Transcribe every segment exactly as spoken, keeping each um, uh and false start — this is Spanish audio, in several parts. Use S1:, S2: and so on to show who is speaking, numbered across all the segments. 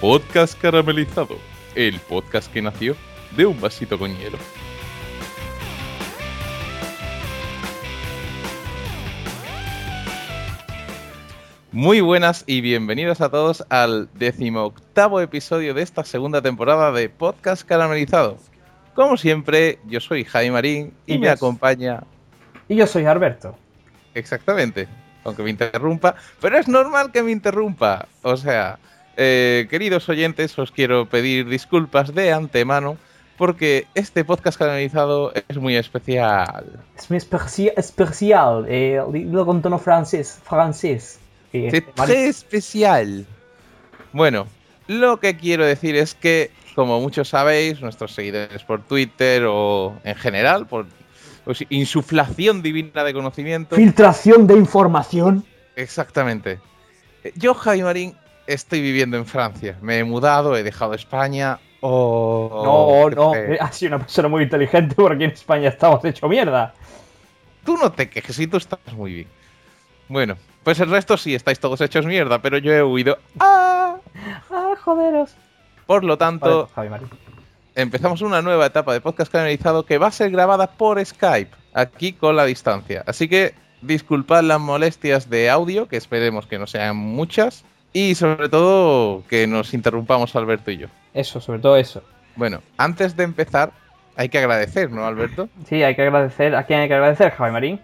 S1: Podcast Caramelizado, el podcast que nació de un vasito con hielo. Muy buenas y bienvenidos a todos al decimoctavo episodio de esta segunda temporada de Podcast Caramelizado. Como siempre, yo soy Jaime Marín y, y me acompaña...
S2: Y yo soy Alberto.
S1: Exactamente, aunque me interrumpa, pero es normal que me interrumpa. O sea, eh, queridos oyentes, os quiero pedir disculpas de antemano porque este podcast canalizado es muy especial.
S2: Es muy especi- especial, eh, lo con tono francés, francés. Eh,
S1: C'est très especial. Bueno, lo que quiero decir es que, como muchos sabéis, nuestros seguidores por Twitter o en general, por pues, insuflación divina de conocimiento...
S2: Filtración de información.
S1: Exactamente. Yo, Jaime Marín, estoy viviendo en Francia. Me he mudado, he dejado España... Oh,
S2: no, no, fe. Has sido una persona muy inteligente porque en España estamos hecho mierda.
S1: Tú no te quejes, y tú estás muy bien. Bueno, pues el resto sí, estáis todos hechos mierda, pero yo he huido. ¡Ah!
S2: ¡Ah, joderos!
S1: Por lo tanto,
S2: Javi Marín.
S1: Empezamos una nueva etapa de podcast canalizado que va a ser grabada por Skype, aquí con la distancia. Así que disculpad las molestias de audio, que esperemos que no sean muchas, y sobre todo que nos interrumpamos Alberto y yo.
S2: Eso, sobre todo eso.
S1: Bueno, antes de empezar, hay que agradecer, ¿no, Alberto?
S2: Sí, hay que agradecer. ¿A quién hay que agradecer, Javi Marín?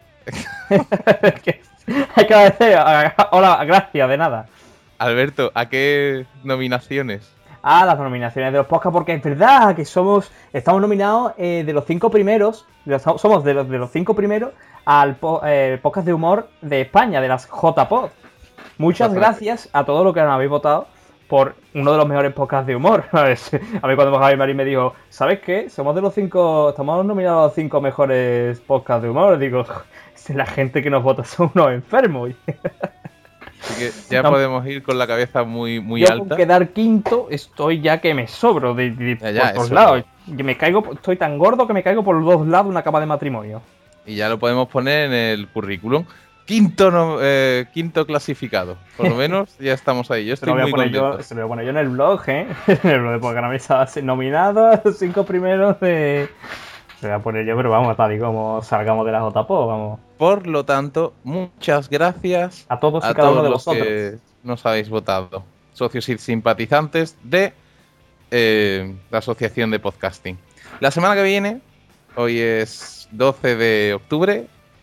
S2: Hay que agradecer. Hola, gracias, de nada.
S1: Alberto, ¿a qué nominaciones?
S2: Ah, las nominaciones de los podcasts, porque es verdad que somos, estamos nominados eh, de los cinco primeros, somos de los, de los cinco primeros al po, eh, podcast de humor de España, de las J-Pod. Muchas gracias a todos los que nos habéis votado por uno de los mejores podcasts de humor. A mí cuando Javi Marín me dijo, ¿sabes qué? Somos de los cinco, estamos nominados a los cinco mejores podcasts de humor. Digo, la gente que nos vota son unos enfermos.
S1: Así que ya no, podemos ir con la cabeza muy, muy
S2: yo
S1: alta.
S2: Yo con quedar quinto estoy ya que me sobro de, de,
S1: ya, ya,
S2: por todos lados. Que me caigo, estoy tan gordo que me caigo por los dos lados de una cama de matrimonio.
S1: Y ya lo podemos poner en el currículum. Quinto no, eh, quinto clasificado. Por lo menos ya estamos ahí. Yo estoy muy contento.
S2: Se lo voy a poner yo en el blog, ¿eh? En el blog de Podcast nominado a los cinco primeros de... Se voy a poner yo, pero vamos, tal y como salgamos de la J P O, vamos.
S1: Por lo tanto, muchas gracias
S2: a todos y
S1: a
S2: cada
S1: todos
S2: uno de
S1: los
S2: vosotros
S1: que nos habéis votado. Socios y simpatizantes de eh, la Asociación de Podcasting. La semana que viene, hoy es doce de octubre,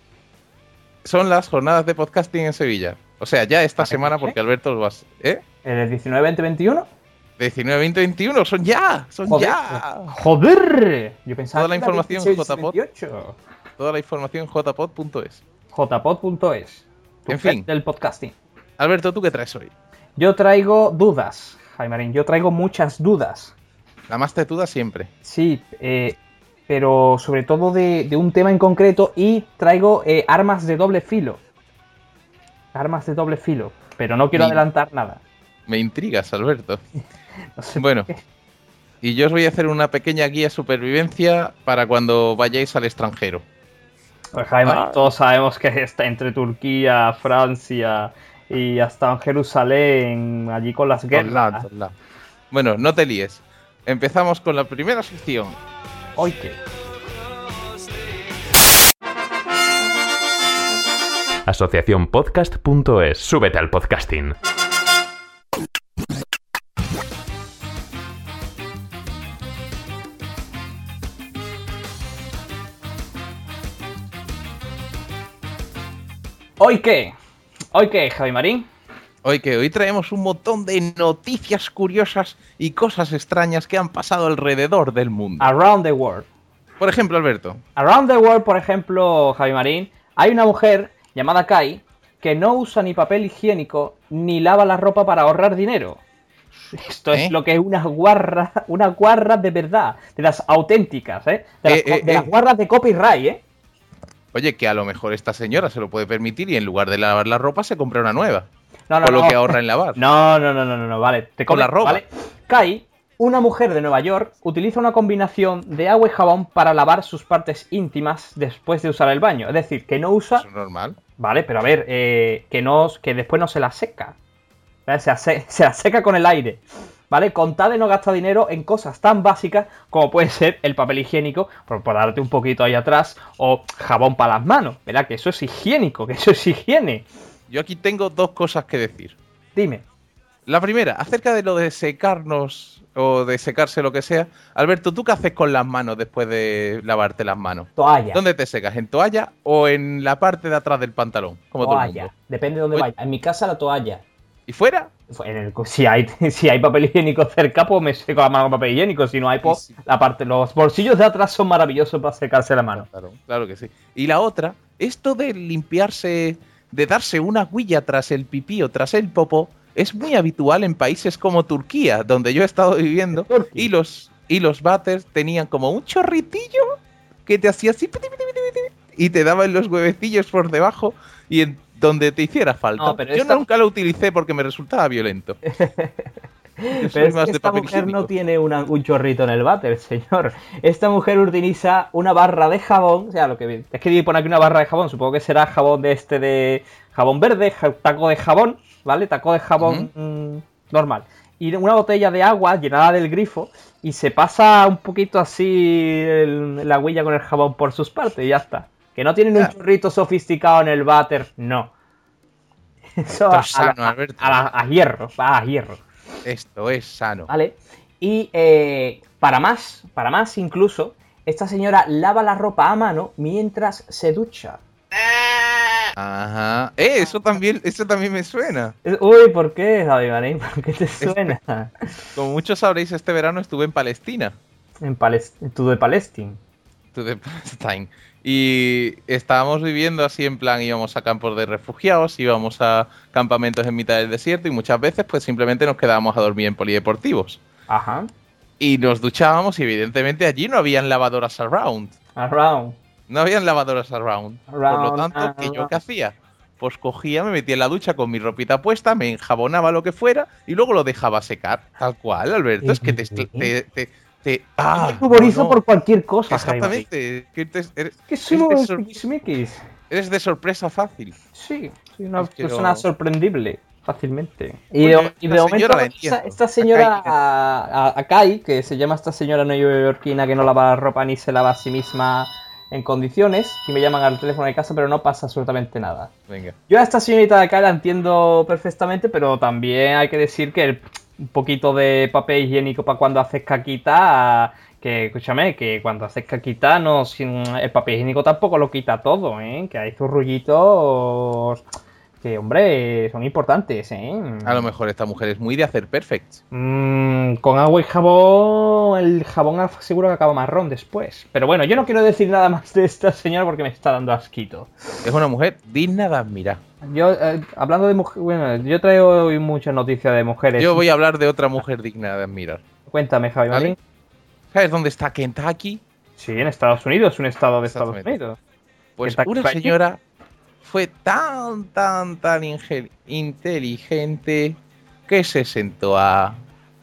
S1: son las jornadas de podcasting en Sevilla. O sea, ya esta semana, porque Alberto lo vas... ¿Eh?
S2: ¿El diecinueve, veinte, veintiuno?
S1: diecinueve, veinte, veintiuno, son ya, son
S2: Joder,
S1: ya.
S2: Joder, yo pensaba
S1: toda la información J P O D.
S2: veintiocho.
S1: Toda la información j pod punto es.
S2: j pod punto es.
S1: En fin,
S2: del podcasting.
S1: Alberto, ¿tú qué traes hoy?
S2: Yo traigo dudas, Jaime Marín, yo traigo muchas dudas.
S1: La más tetuda siempre.
S2: Sí, eh, pero sobre todo de, de un tema en concreto, y traigo eh, armas de doble filo. Armas de doble filo, pero no quiero Me... adelantar nada.
S1: Me intrigas, Alberto. No sé bueno, y yo os voy a hacer una pequeña guía de supervivencia para cuando vayáis al extranjero.
S2: Pues Jaime, ah. todos sabemos que está entre Turquía, Francia y hasta en Jerusalén, allí con las guerras.
S1: Hola, hola. Bueno, no te líes. Empezamos con la primera sección.
S2: ¿Hoy qué?
S3: asociación podcast punto es. Súbete al podcasting.
S2: ¿Hoy qué? ¿Hoy qué, Javi Marín?
S1: Hoy que hoy traemos un montón de noticias curiosas y cosas extrañas que han pasado alrededor del mundo.
S2: Around the world.
S1: Por ejemplo, Alberto.
S2: Around the world, por ejemplo, Javi Marín, hay una mujer llamada Kai que no usa ni papel higiénico ni lava la ropa para ahorrar dinero. Esto ¿Eh? es lo que es una guarra, una guarra de verdad, de las auténticas, ¿eh? De las, eh, eh, de las eh. guarras de copyright, ¿eh?
S1: Oye, que a lo mejor esta señora se lo puede permitir y en lugar de lavar la ropa se compra una nueva.
S2: No, no,
S1: con
S2: no.
S1: lo que ahorra en lavar.
S2: No, no, no, no, no, no, vale. Te
S1: con la ropa. ¿Vale?
S2: Kai, una mujer de Nueva York, utiliza una combinación de agua y jabón para lavar sus partes íntimas después de usar el baño. Es decir, que no usa...
S1: Eso es normal.
S2: Vale, pero a ver, eh, que, no, que después no se la seca. Se la, se, se la seca con el aire. ¿vale? Contad de no gastar dinero en cosas tan básicas como puede ser el papel higiénico, por, por darte un poquito ahí atrás, o jabón para las manos, ¿verdad? Que eso es higiénico, que eso es higiene.
S1: Yo aquí tengo dos cosas que decir.
S2: Dime.
S1: La primera, acerca de lo de secarnos o de secarse lo que sea. Alberto, ¿tú qué haces con las manos después de lavarte las manos?
S2: Toalla.
S1: ¿Dónde te secas? ¿En toalla o en la parte de atrás del pantalón? Como todo el
S2: Toalla.
S1: mundo.
S2: Depende de dónde
S1: Oye.
S2: vaya. En mi casa la toalla.
S1: ¿Y fuera?
S2: En el- si, hay, si hay papel higiénico cerca, pues me seco la mano con papel higiénico. Si no hay, pues
S1: Sí, sí.
S2: la parte, los bolsillos de atrás son maravillosos para secarse la mano.
S1: Claro, claro que sí. Y la otra, esto de limpiarse, de darse una huilla tras el pipí o tras el popó, es muy habitual en países como Turquía, donde yo he estado viviendo,
S2: Turquía.
S1: y los, y los váters tenían como un chorritillo que te hacía así piti, piti, piti, piti, y te daban los huevecillos por debajo y en donde te hiciera falta.
S2: No, pero
S1: yo
S2: esta-
S1: nunca lo utilicé porque me resultaba violento. Yo soy
S2: Pero es
S1: más
S2: que
S1: de
S2: esta
S1: papel
S2: mujer
S1: higiénico.
S2: no tiene una- un chorrito en el váter, señor. Esta mujer utiliza una barra de jabón. O sea, lo que es que pone aquí una barra de jabón. Supongo que será jabón de este de jabón verde, ja- taco de jabón, ¿vale? Taco de jabón mm, normal. Y una botella de agua llenada del grifo y se pasa un poquito así el- la huella con el jabón por sus partes y ya está. Que no tienen un
S1: Ya.
S2: chorrito sofisticado en el váter, no. Eso
S1: Esto
S2: a,
S1: es sano,
S2: a-
S1: Alberto.
S2: a la- a hierro, va a hierro.
S1: Esto es sano.
S2: ¿Vale? Y eh, para más, para más incluso, esta señora lava la ropa a mano mientras se ducha.
S1: Ajá. Eh, eso también, eso también me suena.
S2: Eh, Uy, ¿por qué, Javi Marín? ¿Por qué te suena?
S1: Como muchos sabréis, este verano estuve en Palestina.
S2: En Palestina, tú de Palestina.
S1: To the Palestine. Y estábamos viviendo así en plan, íbamos a campos de refugiados, íbamos a campamentos en mitad del desierto y muchas veces pues simplemente nos quedábamos a dormir en polideportivos.
S2: Ajá.
S1: Y nos duchábamos y evidentemente allí no habían lavadoras around.
S2: Around.
S1: No habían lavadoras around. Por lo
S2: Around,
S1: tanto, ¿qué yo
S2: around.
S1: qué hacía? Pues cogía, me metía en la ducha con mi ropita puesta, me enjabonaba lo que fuera y luego lo dejaba secar. Tal cual, Alberto. Es que te... te, te, te- ah,
S2: Me ruborizo
S1: no, no.
S2: por cualquier cosa, Javi Marín.
S1: Exactamente. Que te- eres,
S2: Que
S1: eres
S2: somos
S1: de sor-
S2: tiquismiquis.
S1: eres de sorpresa fácil.
S2: Sí, soy una
S1: Es que
S2: persona
S1: no-
S2: sorprendible, fácilmente. Y
S1: Oye,
S2: de, y de
S1: esta
S2: momento,
S1: señora la
S2: esta,
S1: entiendo.
S2: esta señora,
S1: Akai.
S2: a, a- Akai, que se llama esta señora neoyorquina que no lava la ropa ni se lava a sí misma en condiciones, y me llaman al teléfono de casa, pero no pasa absolutamente nada.
S1: Venga.
S2: Yo a esta señorita de acá la entiendo perfectamente, pero también hay que decir que el- un poquito de papel higiénico para cuando haces caquita, que escúchame, que cuando haces caquita no, sin, el papel higiénico tampoco lo quita todo, ¿eh? Que hay sus rollitos que, hombre, son importantes, ¿eh?
S1: A lo mejor esta mujer es muy de hacer perfect.
S2: Mm, con agua y jabón, el jabón seguro que acaba marrón después. Pero bueno, yo no quiero decir nada más de esta señora porque me está dando asquito.
S1: Es una mujer digna de admirar.
S2: Yo, eh, hablando de mujeres, bueno, yo traigo hoy muchas noticias de mujeres.
S1: Yo voy a hablar de otra mujer digna de admirar.
S2: Cuéntame, Javi
S1: ¿Vale?
S2: Marín.
S1: ¿Sabes dónde está Kentucky?
S2: Sí, en Estados Unidos, un estado de Estados
S1: Exactamente.
S2: Unidos.
S1: Pues
S2: Kentucky
S1: una
S2: Fried
S1: señora fue tan, tan, tan inge- inteligente que se sentó a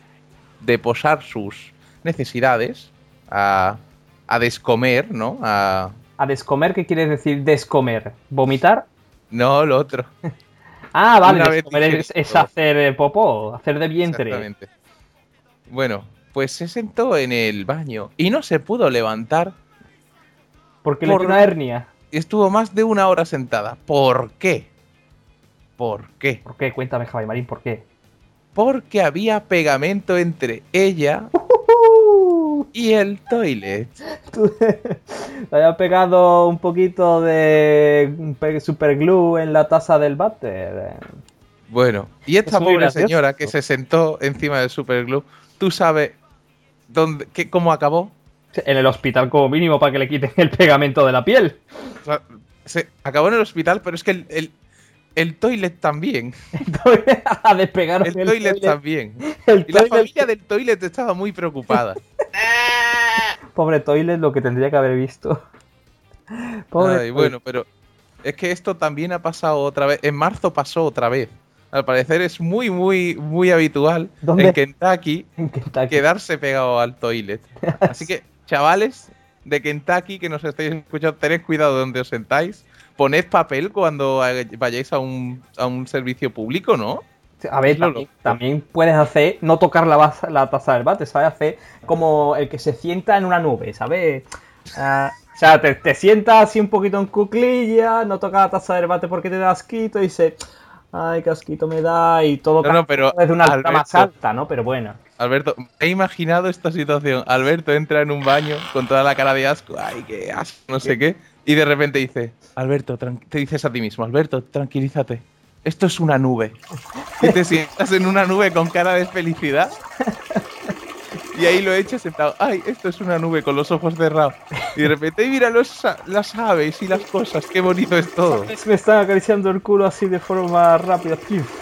S1: deposar sus necesidades, a, a descomer, ¿no? A,
S2: A descomer, ¿qué quieres decir descomer? ¿Vomitar?
S1: no, lo otro.
S2: Ah, vale,
S1: Una vez
S2: descomer es,
S1: digerido.
S2: es hacer eh, popó, hacer de vientre.
S1: Exactamente. Bueno, pues se sentó en el baño y no se pudo levantar.
S2: Porque le
S1: Por-
S2: dio una hernia.
S1: Estuvo más de una hora sentada. ¿Por qué? ¿Por qué?
S2: ¿Por qué? Cuéntame, Javi Marín, ¿por qué?
S1: Porque había pegamento entre ella y el toilet.
S2: Tú- Le había pegado un poquito de pe- superglue en la taza del váter.
S1: Bueno, y esta
S2: Es muy
S1: pobre
S2: gracioso.
S1: señora que se sentó encima del superglue, ¿tú sabes dónde, qué, cómo acabó?
S2: En el hospital como mínimo para que le quiten el pegamento de la piel.
S1: O sea, se acabó en el hospital, pero es que el, el, el toilet también.
S2: A despegar
S1: El toilet también.
S2: El
S1: Y la
S2: toilet-
S1: familia del toilet estaba muy preocupada.
S2: Pobre toilet, lo que tendría que haber visto. Pobre
S1: Ay,
S2: toilet.
S1: bueno, pero es que esto también ha pasado otra vez. En marzo pasó otra vez. Al parecer es muy, muy, muy habitual
S2: ¿Dónde?
S1: en Kentucky
S2: En Kentucky.
S1: quedarse pegado al toilet. Así que, chavales de Kentucky que nos estáis escuchando, tened cuidado de donde os sentáis. Poned papel cuando vayáis a un, a un servicio público, ¿no?
S2: A ver,
S1: Lo
S2: también,
S1: loco.
S2: también puedes hacer, no tocar la, base- la taza del bate, ¿sabes? Hacer como el que se sienta en una nube, ¿sabes? Ah, o sea, te, te sientas así un poquito en cuclilla, no tocas la taza del bate porque te da asquito y dices, ay, qué asquito me da, y todo
S1: No, no, pero,
S2: desde una altura más
S1: Alberto,
S2: alta, ¿no? Pero bueno.
S1: Alberto, he imaginado esta situación. Alberto entra en un baño con toda la cara de asco, ay, qué asco, no sé qué, y de repente dice, Alberto, tran- te dices a ti mismo, Alberto, tranquilízate, esto es una nube. Y te sientas en una nube con cara de felicidad. Y ahí lo echas en plan, ay, esto es una nube con los ojos cerrados. Y de repente, "Ay, mira los, a- las aves y las cosas, qué bonito es todo.
S2: Me están acariciando el culo así de forma rápida.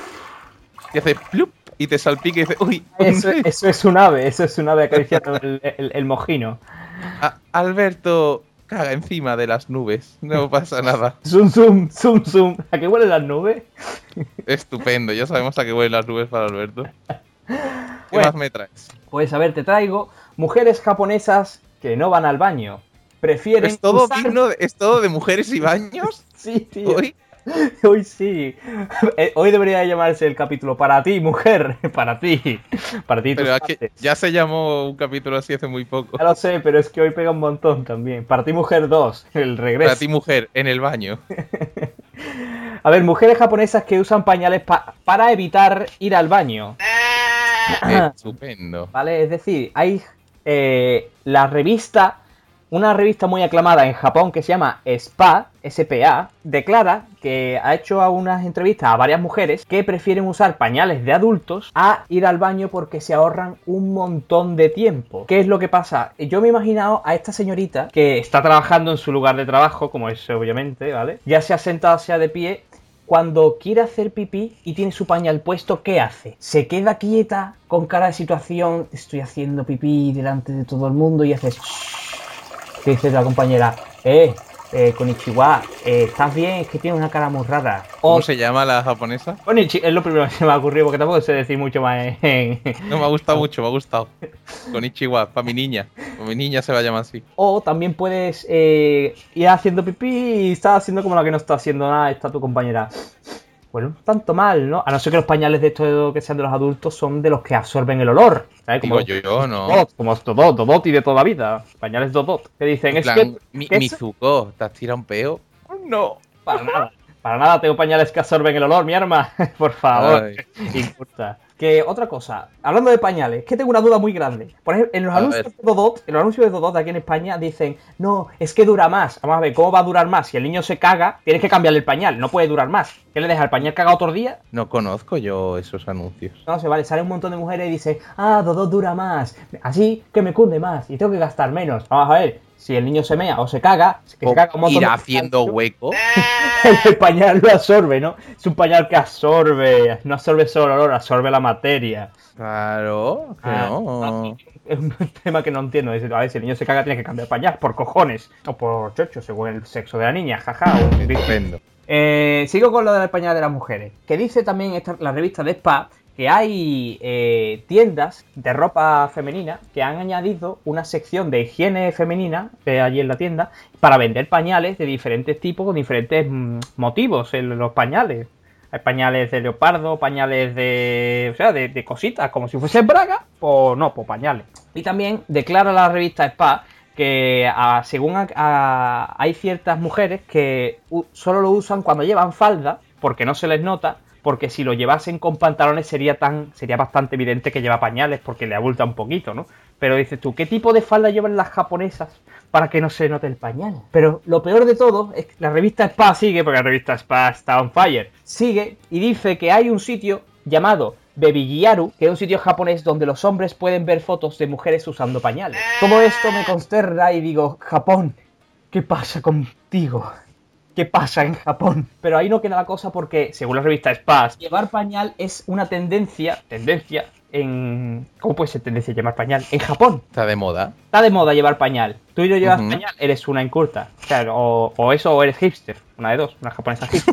S1: Y hace plup y te salpica y dice, uy, un
S2: Eso,
S1: pez".
S2: eso es un ave, eso es un ave acariciando el, el, el mojino.
S1: A- Alberto caga encima de las nubes, no pasa nada.
S2: Zoom, zoom, zoom, zoom. ¿A qué huelen las nubes?
S1: Estupendo, ya sabemos a qué huelen las nubes para Alberto. ¿Qué
S2: Bueno.
S1: más me traes?
S2: Pues a ver, te traigo mujeres japonesas que no van al baño. Prefieren
S1: ¿Es todo
S2: usar-
S1: digno? de- ¿Es todo de mujeres y baños?
S2: Sí, tío.
S1: Hoy,
S2: Hoy sí. Eh, Hoy debería llamarse el capítulo para ti, mujer. Para ti. Para ti. y tus
S1: pero es que
S2: partes.
S1: ya se llamó un capítulo así hace muy poco.
S2: Ya lo sé, pero es que hoy pega un montón también. Para ti, mujer dos. El regreso.
S1: Para ti, mujer, en el baño.
S2: A ver, mujeres japonesas que usan pañales pa- para evitar ir al baño.
S1: Estupendo.
S2: ¿Vale? Es decir, hay eh, la revista, una revista muy aclamada en Japón que se llama Spa, S P A, declara que ha hecho unas entrevistas a varias mujeres que prefieren usar pañales de adultos a ir al baño porque se ahorran un montón de tiempo. ¿Qué es lo que pasa? Yo me he imaginado a esta señorita que está trabajando en su lugar de trabajo, como es obviamente, ¿vale? Ya sea sentada, sea de pie. Cuando quiere hacer pipí y tiene su pañal puesto, ¿qué hace? Se queda quieta con cara de situación, estoy haciendo pipí delante de todo el mundo y haces... ¿Qué dice la compañera? Eh, eh, Konichiwa, eh, ¿estás bien? Es que tienes una cara muy rara.
S1: ¿Cómo
S2: O
S1: se llama la japonesa?
S2: Konichi, es lo primero que se me ha ocurrido porque tampoco sé decir mucho más en...
S1: No, me ha gustado mucho, me ha gustado. Con Ichiwa, para mi niña. Para mi niña se va a llamar así.
S2: O también puedes eh, ir haciendo pipí y estás haciendo como la que no está haciendo nada, está tu compañera. Bueno, tanto mal, ¿no? A no ser que los pañales de estos que sean de los adultos son de los que absorben el olor. ¿Sabes? Como
S1: Digo yo, yo no.
S2: Dodot, como es Dodot, Dodot y de toda la vida. Pañales Dodot. Que dicen,
S1: En
S2: es
S1: plan,
S2: que...
S1: mi,
S2: que es-
S1: Mizuko, ¿te has tirado un peo? No.
S2: Para nada. Para nada tengo pañales que absorben el olor, mi arma. Por favor.
S1: Ay.
S2: Importa. Que otra cosa, hablando de pañales, que tengo una duda muy grande. Por ejemplo, en los
S1: A
S2: anuncios
S1: ver.
S2: de Dodot, en los anuncios de Dodot aquí en España dicen, no, es que dura más. Vamos a ver, ¿cómo va a durar más? Si el niño se caga, tienes que cambiarle el pañal, no puede durar más. ¿Qué le deja el pañal cagado otro día?
S1: No conozco yo esos anuncios.
S2: No sé, vale, sale un montón de mujeres y dicen, ah, Dodot dura más, así que me cunde más y tengo que gastar menos. Vamos a ver, si el niño se mea o se caga, que se caga un montón
S1: Irá
S2: de-
S1: haciendo hueco.
S2: el pañal lo absorbe, ¿no? Es un pañal que absorbe, no absorbe solo el olor, absorbe la materia.
S1: Claro, que
S2: Ah,
S1: no.
S2: Es un tema que no entiendo. Es, a ver, si el niño se caga, tiene que cambiar pañal, por cojones. O por chocho, según el sexo de la niña, jaja. o un bicho.
S1: Estupendo.
S2: Eh, sigo con lo del pañal de las mujeres. Que dice también esta, la revista de Spa que hay eh, tiendas de ropa femenina que han añadido una sección de higiene femenina eh, allí en la tienda para vender pañales de diferentes tipos con diferentes mm, motivos en los pañales. Hay pañales de leopardo, pañales de, o sea, de, de cositas, como si fuese braga, o no, pues pañales. Y también declara la revista Spa que a, según a, a, hay ciertas mujeres que u, solo lo usan cuando llevan falda, porque no se les nota, porque si lo llevasen con pantalones sería tan sería bastante evidente que lleva pañales, porque le abulta un poquito, ¿no? Pero dices tú, ¿qué tipo de falda llevan las japonesas para que no se note el pañal? Pero lo peor de todo es que la revista Spa sigue, porque la revista Spa está on fire, sigue y dice que hay un sitio llamado Baby-Gyaru, que es un sitio japonés donde los hombres pueden ver fotos de mujeres usando pañales. Todo esto me consterna y digo, Japón, ¿qué pasa contigo? ¿Qué pasa en Japón? Pero ahí no queda la cosa porque, según la revista Spa, llevar pañal es una tendencia, tendencia en... ¿Cómo puede ser tendencia llevar pañal? En Japón.
S1: Está de moda.
S2: Está de moda llevar pañal. Tú y yo llevas
S1: Ujú.
S2: pañal, eres una incurta. O, sea, o, o eso o eres hipster. Una de dos, una japonesa hipster.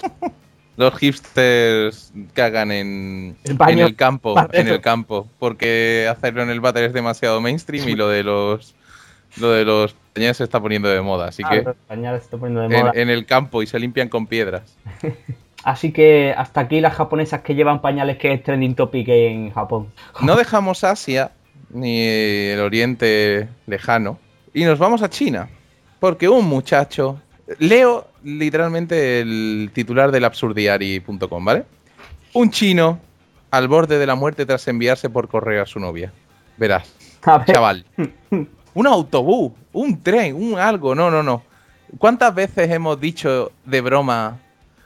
S1: Los hipsters cagan en,
S2: El baño.
S1: en el campo,
S2: Váter.
S1: en el campo, porque hacerlo en el váter es demasiado mainstream y lo de los lo de los pañales se está poniendo de moda, así
S2: Ah,
S1: que
S2: los pañales se está poniendo de
S1: en,
S2: moda.
S1: en el campo y se limpian con piedras.
S2: Así que hasta aquí las japonesas que llevan pañales, que es trending topic en Japón.
S1: No dejamos Asia ni el Oriente Lejano y nos vamos a China. Porque un muchacho... Leo literalmente el titular del absurdiari punto com, ¿vale? Un chino al borde de la muerte tras enviarse por correo a su novia. Verás,
S2: A ver.
S1: chaval. Un autobús, un tren, un algo. No, no, no. ¿Cuántas veces hemos dicho de broma?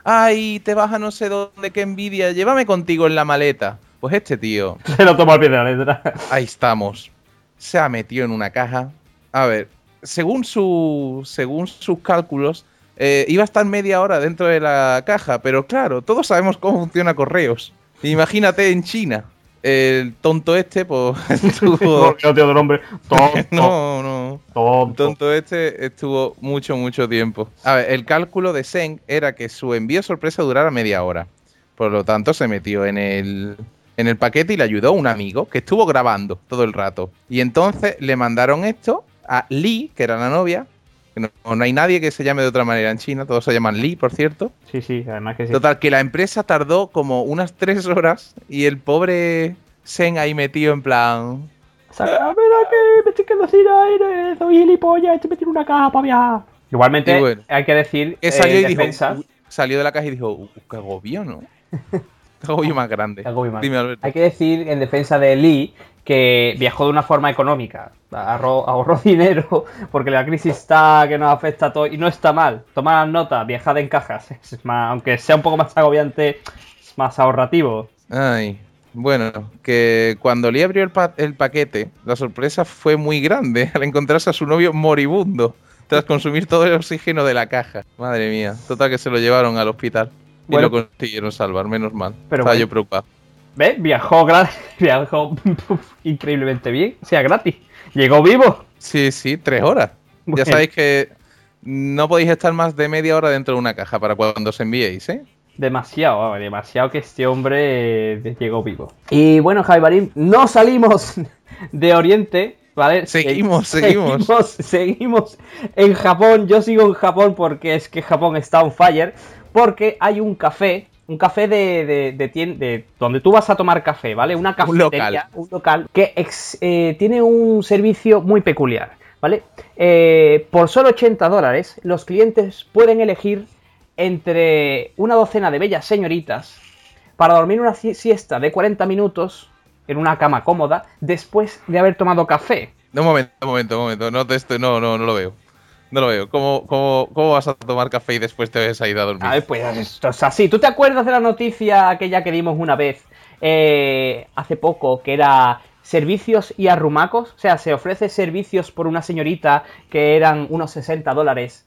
S1: Ay, te vas a no sé dónde, qué envidia. Llévame contigo en la maleta. Pues este tío...
S2: Se lo toma al pie de la letra.
S1: Ahí estamos. Se ha metido en una caja. A ver, según, su, según sus cálculos, eh, iba a estar media hora dentro de la caja. Pero claro, todos sabemos cómo funciona correos. Imagínate en China. El tonto este, pues, estuvo...
S2: No, tío, hombre. Tonto.
S1: No, no.
S2: Tonto.
S1: Tonto este estuvo mucho, mucho tiempo. A ver, el cálculo de Zeng era que su envío sorpresa durara media hora. Por lo tanto, se metió en el, en el paquete y le ayudó un amigo que estuvo grabando todo el rato. Y entonces le mandaron esto a Lee, que era la novia. Que no, no hay nadie que se llame de otra manera en China. Todos se llaman Lee, por cierto.
S2: Sí, sí, además que sí.
S1: Total, que la empresa tardó como unas tres horas y el pobre Zeng ahí metido en plan...
S2: Sácame de aquí, me estoy quedando sin aire, soy gilipollas, estoy metido en una caja para viajar. Igualmente,
S1: Y bueno,
S2: hay que decir
S1: que salió
S2: eh,
S1: y
S2: en
S1: dijo,
S2: defensa,
S1: "Uy", salió de la caja y dijo, "Uh, qué agobio, ¿no? Qué agobio más grande".
S2: Algo muy mal.
S1: Dime, Alberto.
S2: Hay que decir en defensa de Lee que viajó de una forma económica, ahorró, ahorró dinero porque la crisis está que nos afecta a todos y no está mal. Tomad nota, viajad en cajas, es más, aunque sea un poco más agobiante, es más ahorrativo.
S1: Ay, bueno, que cuando Lee abrió el, pa el paquete, la sorpresa fue muy grande al encontrarse a su novio moribundo tras consumir todo el oxígeno de la caja. Madre mía, total que se lo llevaron al hospital y
S2: Bueno.
S1: lo consiguieron salvar, menos mal.
S2: Pero
S1: Estaba
S2: bueno.
S1: yo preocupado.
S2: ¿Ves? Viajó, gra- viajó increíblemente bien, o sea, gratis. Llegó vivo.
S1: Sí, sí, tres horas.
S2: Bueno.
S1: Ya sabéis que no podéis estar más de media hora dentro de una caja para cuando os enviéis, ¿eh?
S2: Demasiado, vamos, demasiado que este hombre eh, llegó vivo. Y bueno, Javi Barín, no salimos de Oriente, ¿vale?
S1: Seguimos,
S2: Se-
S1: seguimos.
S2: seguimos. Seguimos en Japón. Yo sigo en Japón porque es que Japón está on fire. Porque hay un café, un café de, de, de, tien- de donde tú vas a tomar café, ¿vale? Una cafetería,
S1: local.
S2: un local que ex- eh, tiene un servicio muy peculiar, ¿vale? Eh, por solo ochenta dólares, los clientes pueden elegir entre una docena de bellas señoritas para dormir una si- siesta de cuarenta minutos en una cama cómoda después de haber tomado café.
S1: Un momento, un momento, un momento. No, te estoy, no, no, no lo veo. No lo veo. ¿Cómo, cómo, cómo vas a tomar café y después te vas a ir a dormir?
S2: A ver, pues esto es así. ¿Tú te acuerdas de la noticia aquella que dimos una vez eh, hace poco, que era servicios y arrumacos? O sea, se ofrece servicios por una señorita que eran unos sesenta dólares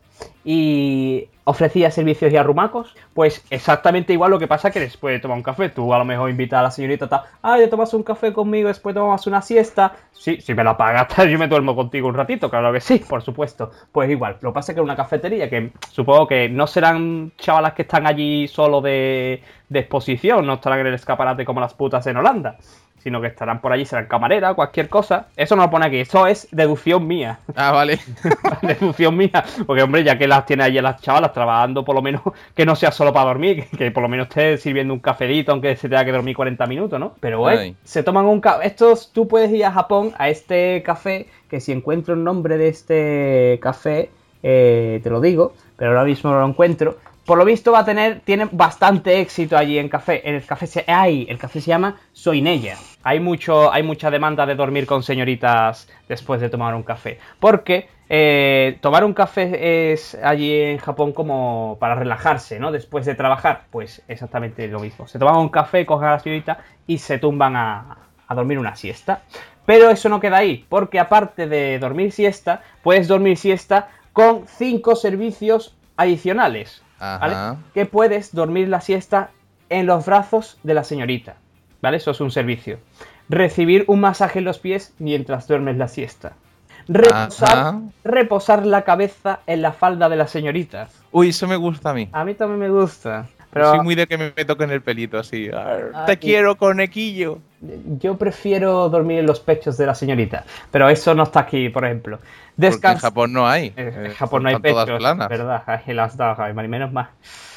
S2: y ofrecía servicios y arrumacos. Pues exactamente igual, lo que pasa que después de tomar un café, tú a lo mejor invitas a la señorita, tal, ah, ya tomas un café conmigo, después tomas una siesta. Sí, si me la pagas, yo me duermo contigo un ratito, claro que sí, por supuesto. Pues igual, lo que pasa es que es una cafetería que supongo que no serán chavalas que están allí solo de, de exposición, no estarán en el escaparate como las putas en Holanda, sino que estarán por allí, serán camarera, cualquier cosa. Eso no lo pone aquí, eso es deducción mía.
S1: Ah, vale.
S2: Deducción mía, porque hombre, ya que las tiene allí las chavalas trabajando, por lo menos que no sea solo para dormir, que, que por lo menos esté sirviendo un cafelito, aunque se tenga que dormir cuarenta minutos, ¿no? Pero bueno,
S1: Ay.
S2: se toman un café. Estos, tú puedes ir a Japón a este café, que si encuentro el nombre de este café, eh, te lo digo, pero ahora mismo no lo encuentro. Por lo visto va a tener, tiene bastante éxito allí en café. El café se, ay, el café se llama Soineya. Hay mucho, hay mucha demanda de dormir con señoritas después de tomar un café. Porque eh, tomar un café es allí en Japón como para relajarse, ¿no? Después de trabajar, pues exactamente lo mismo. Se toman un café, cogen a la señorita y se tumban a, a dormir una siesta. Pero eso no queda ahí, porque aparte de dormir siesta, puedes dormir siesta con cinco servicios adicionales. ¿Vale?
S1: Ajá.
S2: Que puedes dormir la siesta en los brazos de la señorita, ¿vale? Eso es un servicio. Recibir un masaje en los pies mientras duermes la siesta. Reposar,
S1: Ajá.
S2: reposar la cabeza en la falda de la señorita.
S1: Uy, eso me gusta a mí.
S2: A mí también me gusta. Pero
S1: Soy muy de que me, me toquen el pelito así. Ar,
S2: Ah,
S1: te
S2: y-
S1: quiero, conequillo.
S2: yo prefiero dormir en los pechos de la señorita. Pero eso no está aquí, por ejemplo.
S1: Porque en
S2: Descansa.
S1: Japón no hay.
S2: En
S1: Eh,
S2: Japón no hay
S1: están todas
S2: pechos,
S1: planas.
S2: ¿verdad? Ahí las has dado, Javi, menos mal.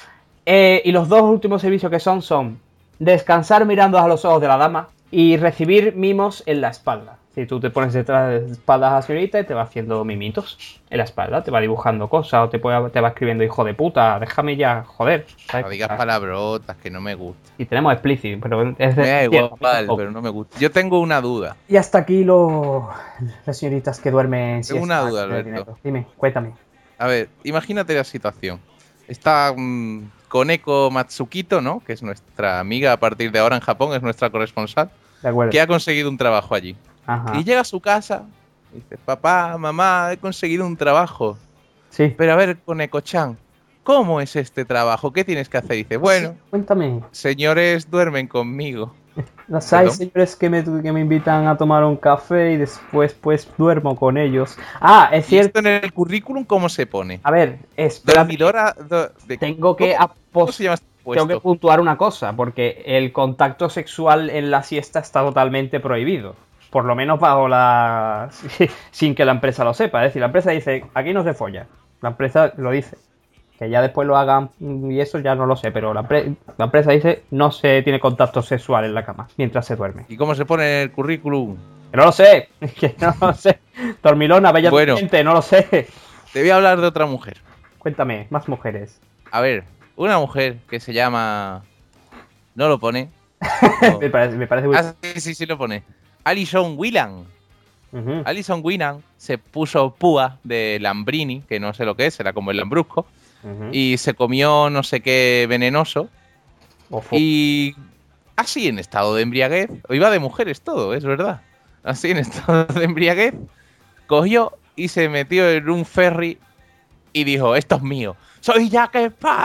S2: Eh, y los dos últimos servicios que son son descansar mirando a los ojos de la dama y recibir mimos en la espalda. Si tú te pones detrás de espaldas a la señorita y te va haciendo mimitos en la espalda, te va dibujando cosas o te, puede, te va escribiendo hijo de puta, déjame ya, joder. ¿sabes?
S1: No digas palabrotas que no me gustan.
S2: Y tenemos explícito, pero es de...
S1: Me da igual, pero no me gusta. Yo tengo una duda.
S2: Y hasta aquí lo... las señoritas que duermen...
S1: Tengo una duda, Alberto.
S2: Dime, cuéntame.
S1: A ver, imagínate la situación. Está um, Koneko Matsukito, ¿no? Que es nuestra amiga a partir de ahora en Japón, es nuestra corresponsal.
S2: De acuerdo.
S1: Que ha conseguido un trabajo allí.
S2: Ajá.
S1: Y llega a su casa y dice, papá, mamá, he conseguido un trabajo.
S2: Sí.
S1: Pero a ver, Koneko-chan, ¿cómo es este trabajo? ¿Qué tienes que hacer? Y dice, bueno,
S2: Sí, cuéntame.
S1: señores duermen conmigo.
S2: Las hay
S1: ¿Perdón?
S2: señores que me, que me invitan a tomar un café y después pues duermo con ellos. Ah, es
S1: ¿Y
S2: cierto.
S1: esto en el currículum cómo se pone?
S2: A ver, espera.
S1: Dormidora... do- de-
S2: Tengo que,
S1: ¿Cómo, cómo
S2: apos-
S1: se llama este
S2: tengo que
S1: puesto?
S2: puntuar una cosa, porque el contacto sexual en la siesta está totalmente prohibido. Por lo menos bajo la... sin que la empresa lo sepa. Es decir, la empresa dice, aquí no se folla. La empresa lo dice. Que ya después lo hagan y eso ya no lo sé, pero la, empre- la empresa dice no se tiene contacto sexual en la cama mientras se duerme.
S1: ¿Y cómo se pone en el currículum?
S2: Que no lo sé, que no lo sé. Dormilona, bella
S1: Bueno.
S2: durmiente, no lo sé.
S1: Te voy a hablar de otra mujer.
S2: Cuéntame, más mujeres.
S1: A ver, una mujer que se llama... ¿No lo pone? No.
S2: me, parece, me parece muy...
S1: Ah, sí, sí, sí lo pone. Alison Whelan.
S2: Ujú.
S1: Alison Whelan se puso púa de Lambrini, que no sé lo que es, era como el lambrusco,
S2: Ujú.
S1: y se comió no sé qué venenoso.
S2: Ojo.
S1: Y así en estado de embriaguez, o iba de mujeres todo, es verdad. Así en estado de embriaguez, cogió y se metió en un ferry y dijo, esto es mío, soy Jack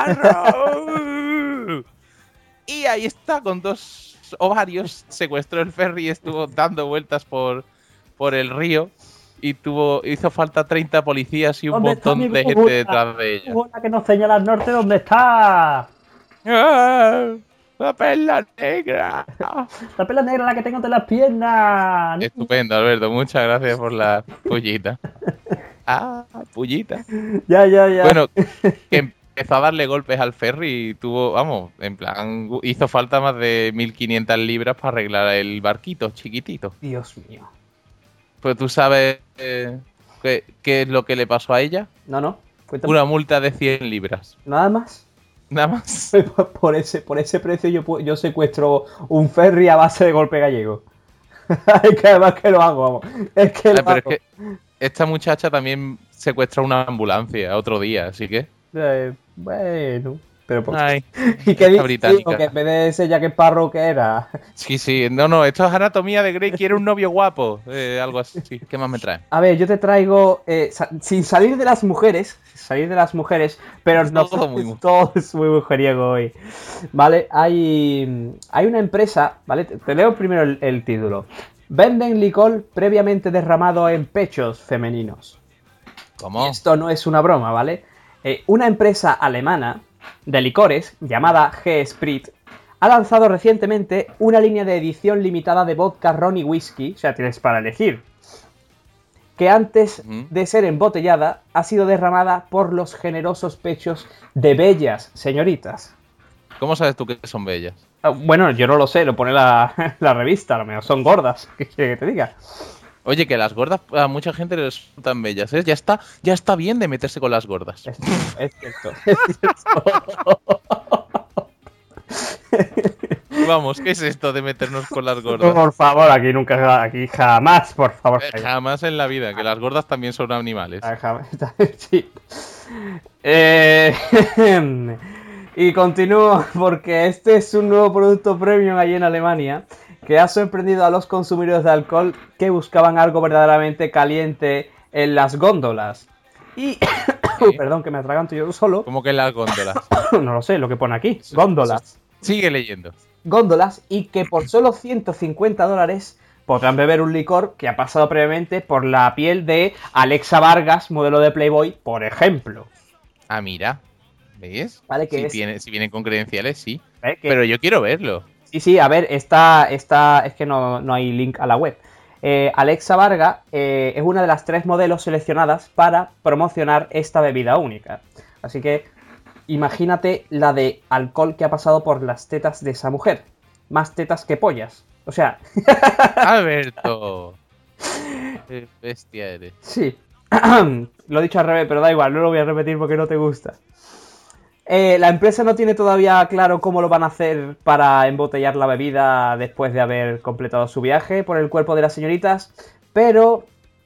S1: Sparrow. Y ahí está, con dos ovarios, secuestró el ferry y estuvo dando vueltas por, por el río. Y tuvo, hizo falta treinta policías y un
S2: ¿Dónde está
S1: montón
S2: mi
S1: de gente
S2: brújula?
S1: detrás de ella.
S2: Una que nos señala al norte, ¿dónde está?
S1: ¡Ah! ¡La perla negra!
S2: La pela negra la que tengo de las piernas.
S1: Estupendo, Alberto. Muchas gracias por la pullita. Ah, pullita.
S2: Ya, ya, ya.
S1: Bueno, que empezó a darle golpes al ferry y tuvo, vamos, en plan, hizo falta más de mil quinientas libras para arreglar el barquito chiquitito.
S2: Dios mío.
S1: Pues tú sabes eh, qué, qué es lo que le pasó a ella.
S2: No, no. Cuéntame.
S1: Una multa de cien libras.
S2: Nada más.
S1: Nada más.
S2: Por ese, por ese precio yo, pu- yo secuestro un ferry a base de golpe gallego. Es que además que lo hago, vamos. Es que lo
S1: Ah, pero es
S2: hago.
S1: que esta muchacha también secuestra una ambulancia otro día, así que...
S2: Eh, bueno. Pero por...
S1: Ay,
S2: ¿Y qué
S1: esta
S2: digo?
S1: británica.
S2: Que en vez de ese Jack Sparrow que era.
S1: Sí, sí, no, no, esto es anatomía de Grey, quiere un novio guapo, eh, algo así. ¿Qué más me trae?
S2: A ver, yo te traigo, eh, sa- sin salir de las mujeres, salir de las mujeres, pero no
S1: Todo muy mu-
S2: todo es muy mujeriego hoy. Vale, hay, hay una empresa, ¿vale? Te, te leo primero el, el título. Venden licor previamente derramado en pechos femeninos.
S1: ¿Cómo?
S2: Y esto no es una broma, ¿vale? Eh, una empresa alemana de licores llamada G-Sprit ha lanzado recientemente una línea de edición limitada de vodka, ron y whisky, o sea, tienes para elegir, que antes
S1: Ujú.
S2: de ser embotellada ha sido derramada por los generosos pechos de bellas señoritas.
S1: ¿Cómo sabes tú que son bellas?
S2: Ah, Bueno, yo no lo sé, lo pone la, la revista, a lo mejor son gordas, ¿qué quiere que te diga?
S1: Oye, que las gordas a mucha gente les resultan bellas, ¿eh? Ya está, ya está bien de meterse con las gordas.
S2: Es, es cierto, es cierto.
S1: Vamos, ¿qué es esto de meternos con las gordas?
S2: Por favor, aquí nunca, aquí jamás, por favor.
S1: Eh, Jamás en la vida, que las gordas también son animales.
S2: Ah, jamás, sí. Eh, y continúo porque este es un nuevo producto premium allí en Alemania que ha sorprendido a los consumidores de alcohol que buscaban algo verdaderamente caliente en las góndolas. Y, Uy, perdón, que me atraganto yo solo.
S1: Como que en las góndolas.
S2: No lo sé, lo que pone aquí. Góndolas.
S1: Sigue leyendo.
S2: Góndolas y que por solo ciento cincuenta dólares podrán beber un licor que ha pasado previamente por la piel de Alexa Vargas, modelo de Playboy, por ejemplo.
S1: Ah, mira. ¿Ves?
S2: Vale, que
S1: si,
S2: es-
S1: viene, si vienen con credenciales, sí.
S2: ¿Eh? Que-
S1: Pero yo quiero verlo.
S2: Sí, sí, a ver, está, está, es que no, no hay link a la web. Eh, Alexa Vargas eh, es una de las tres modelos seleccionadas para promocionar esta bebida única. Así que imagínate la de alcohol que ha pasado por las tetas de esa mujer. Más tetas que pollas. O sea...
S1: Alberto. Qué bestia eres.
S2: Sí. Lo he dicho al revés, pero da igual, no lo voy a repetir porque no te gusta. Eh, la empresa no tiene todavía claro cómo lo van a hacer para embotellar la bebida después de haber completado su viaje por el cuerpo de las señoritas, pero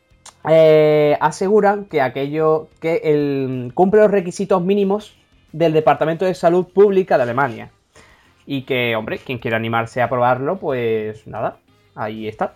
S2: eh, aseguran que aquello que el, cumple los requisitos mínimos del Departamento de Salud Pública de Alemania. Y que, hombre, quien quiera animarse a probarlo, pues nada, ahí está.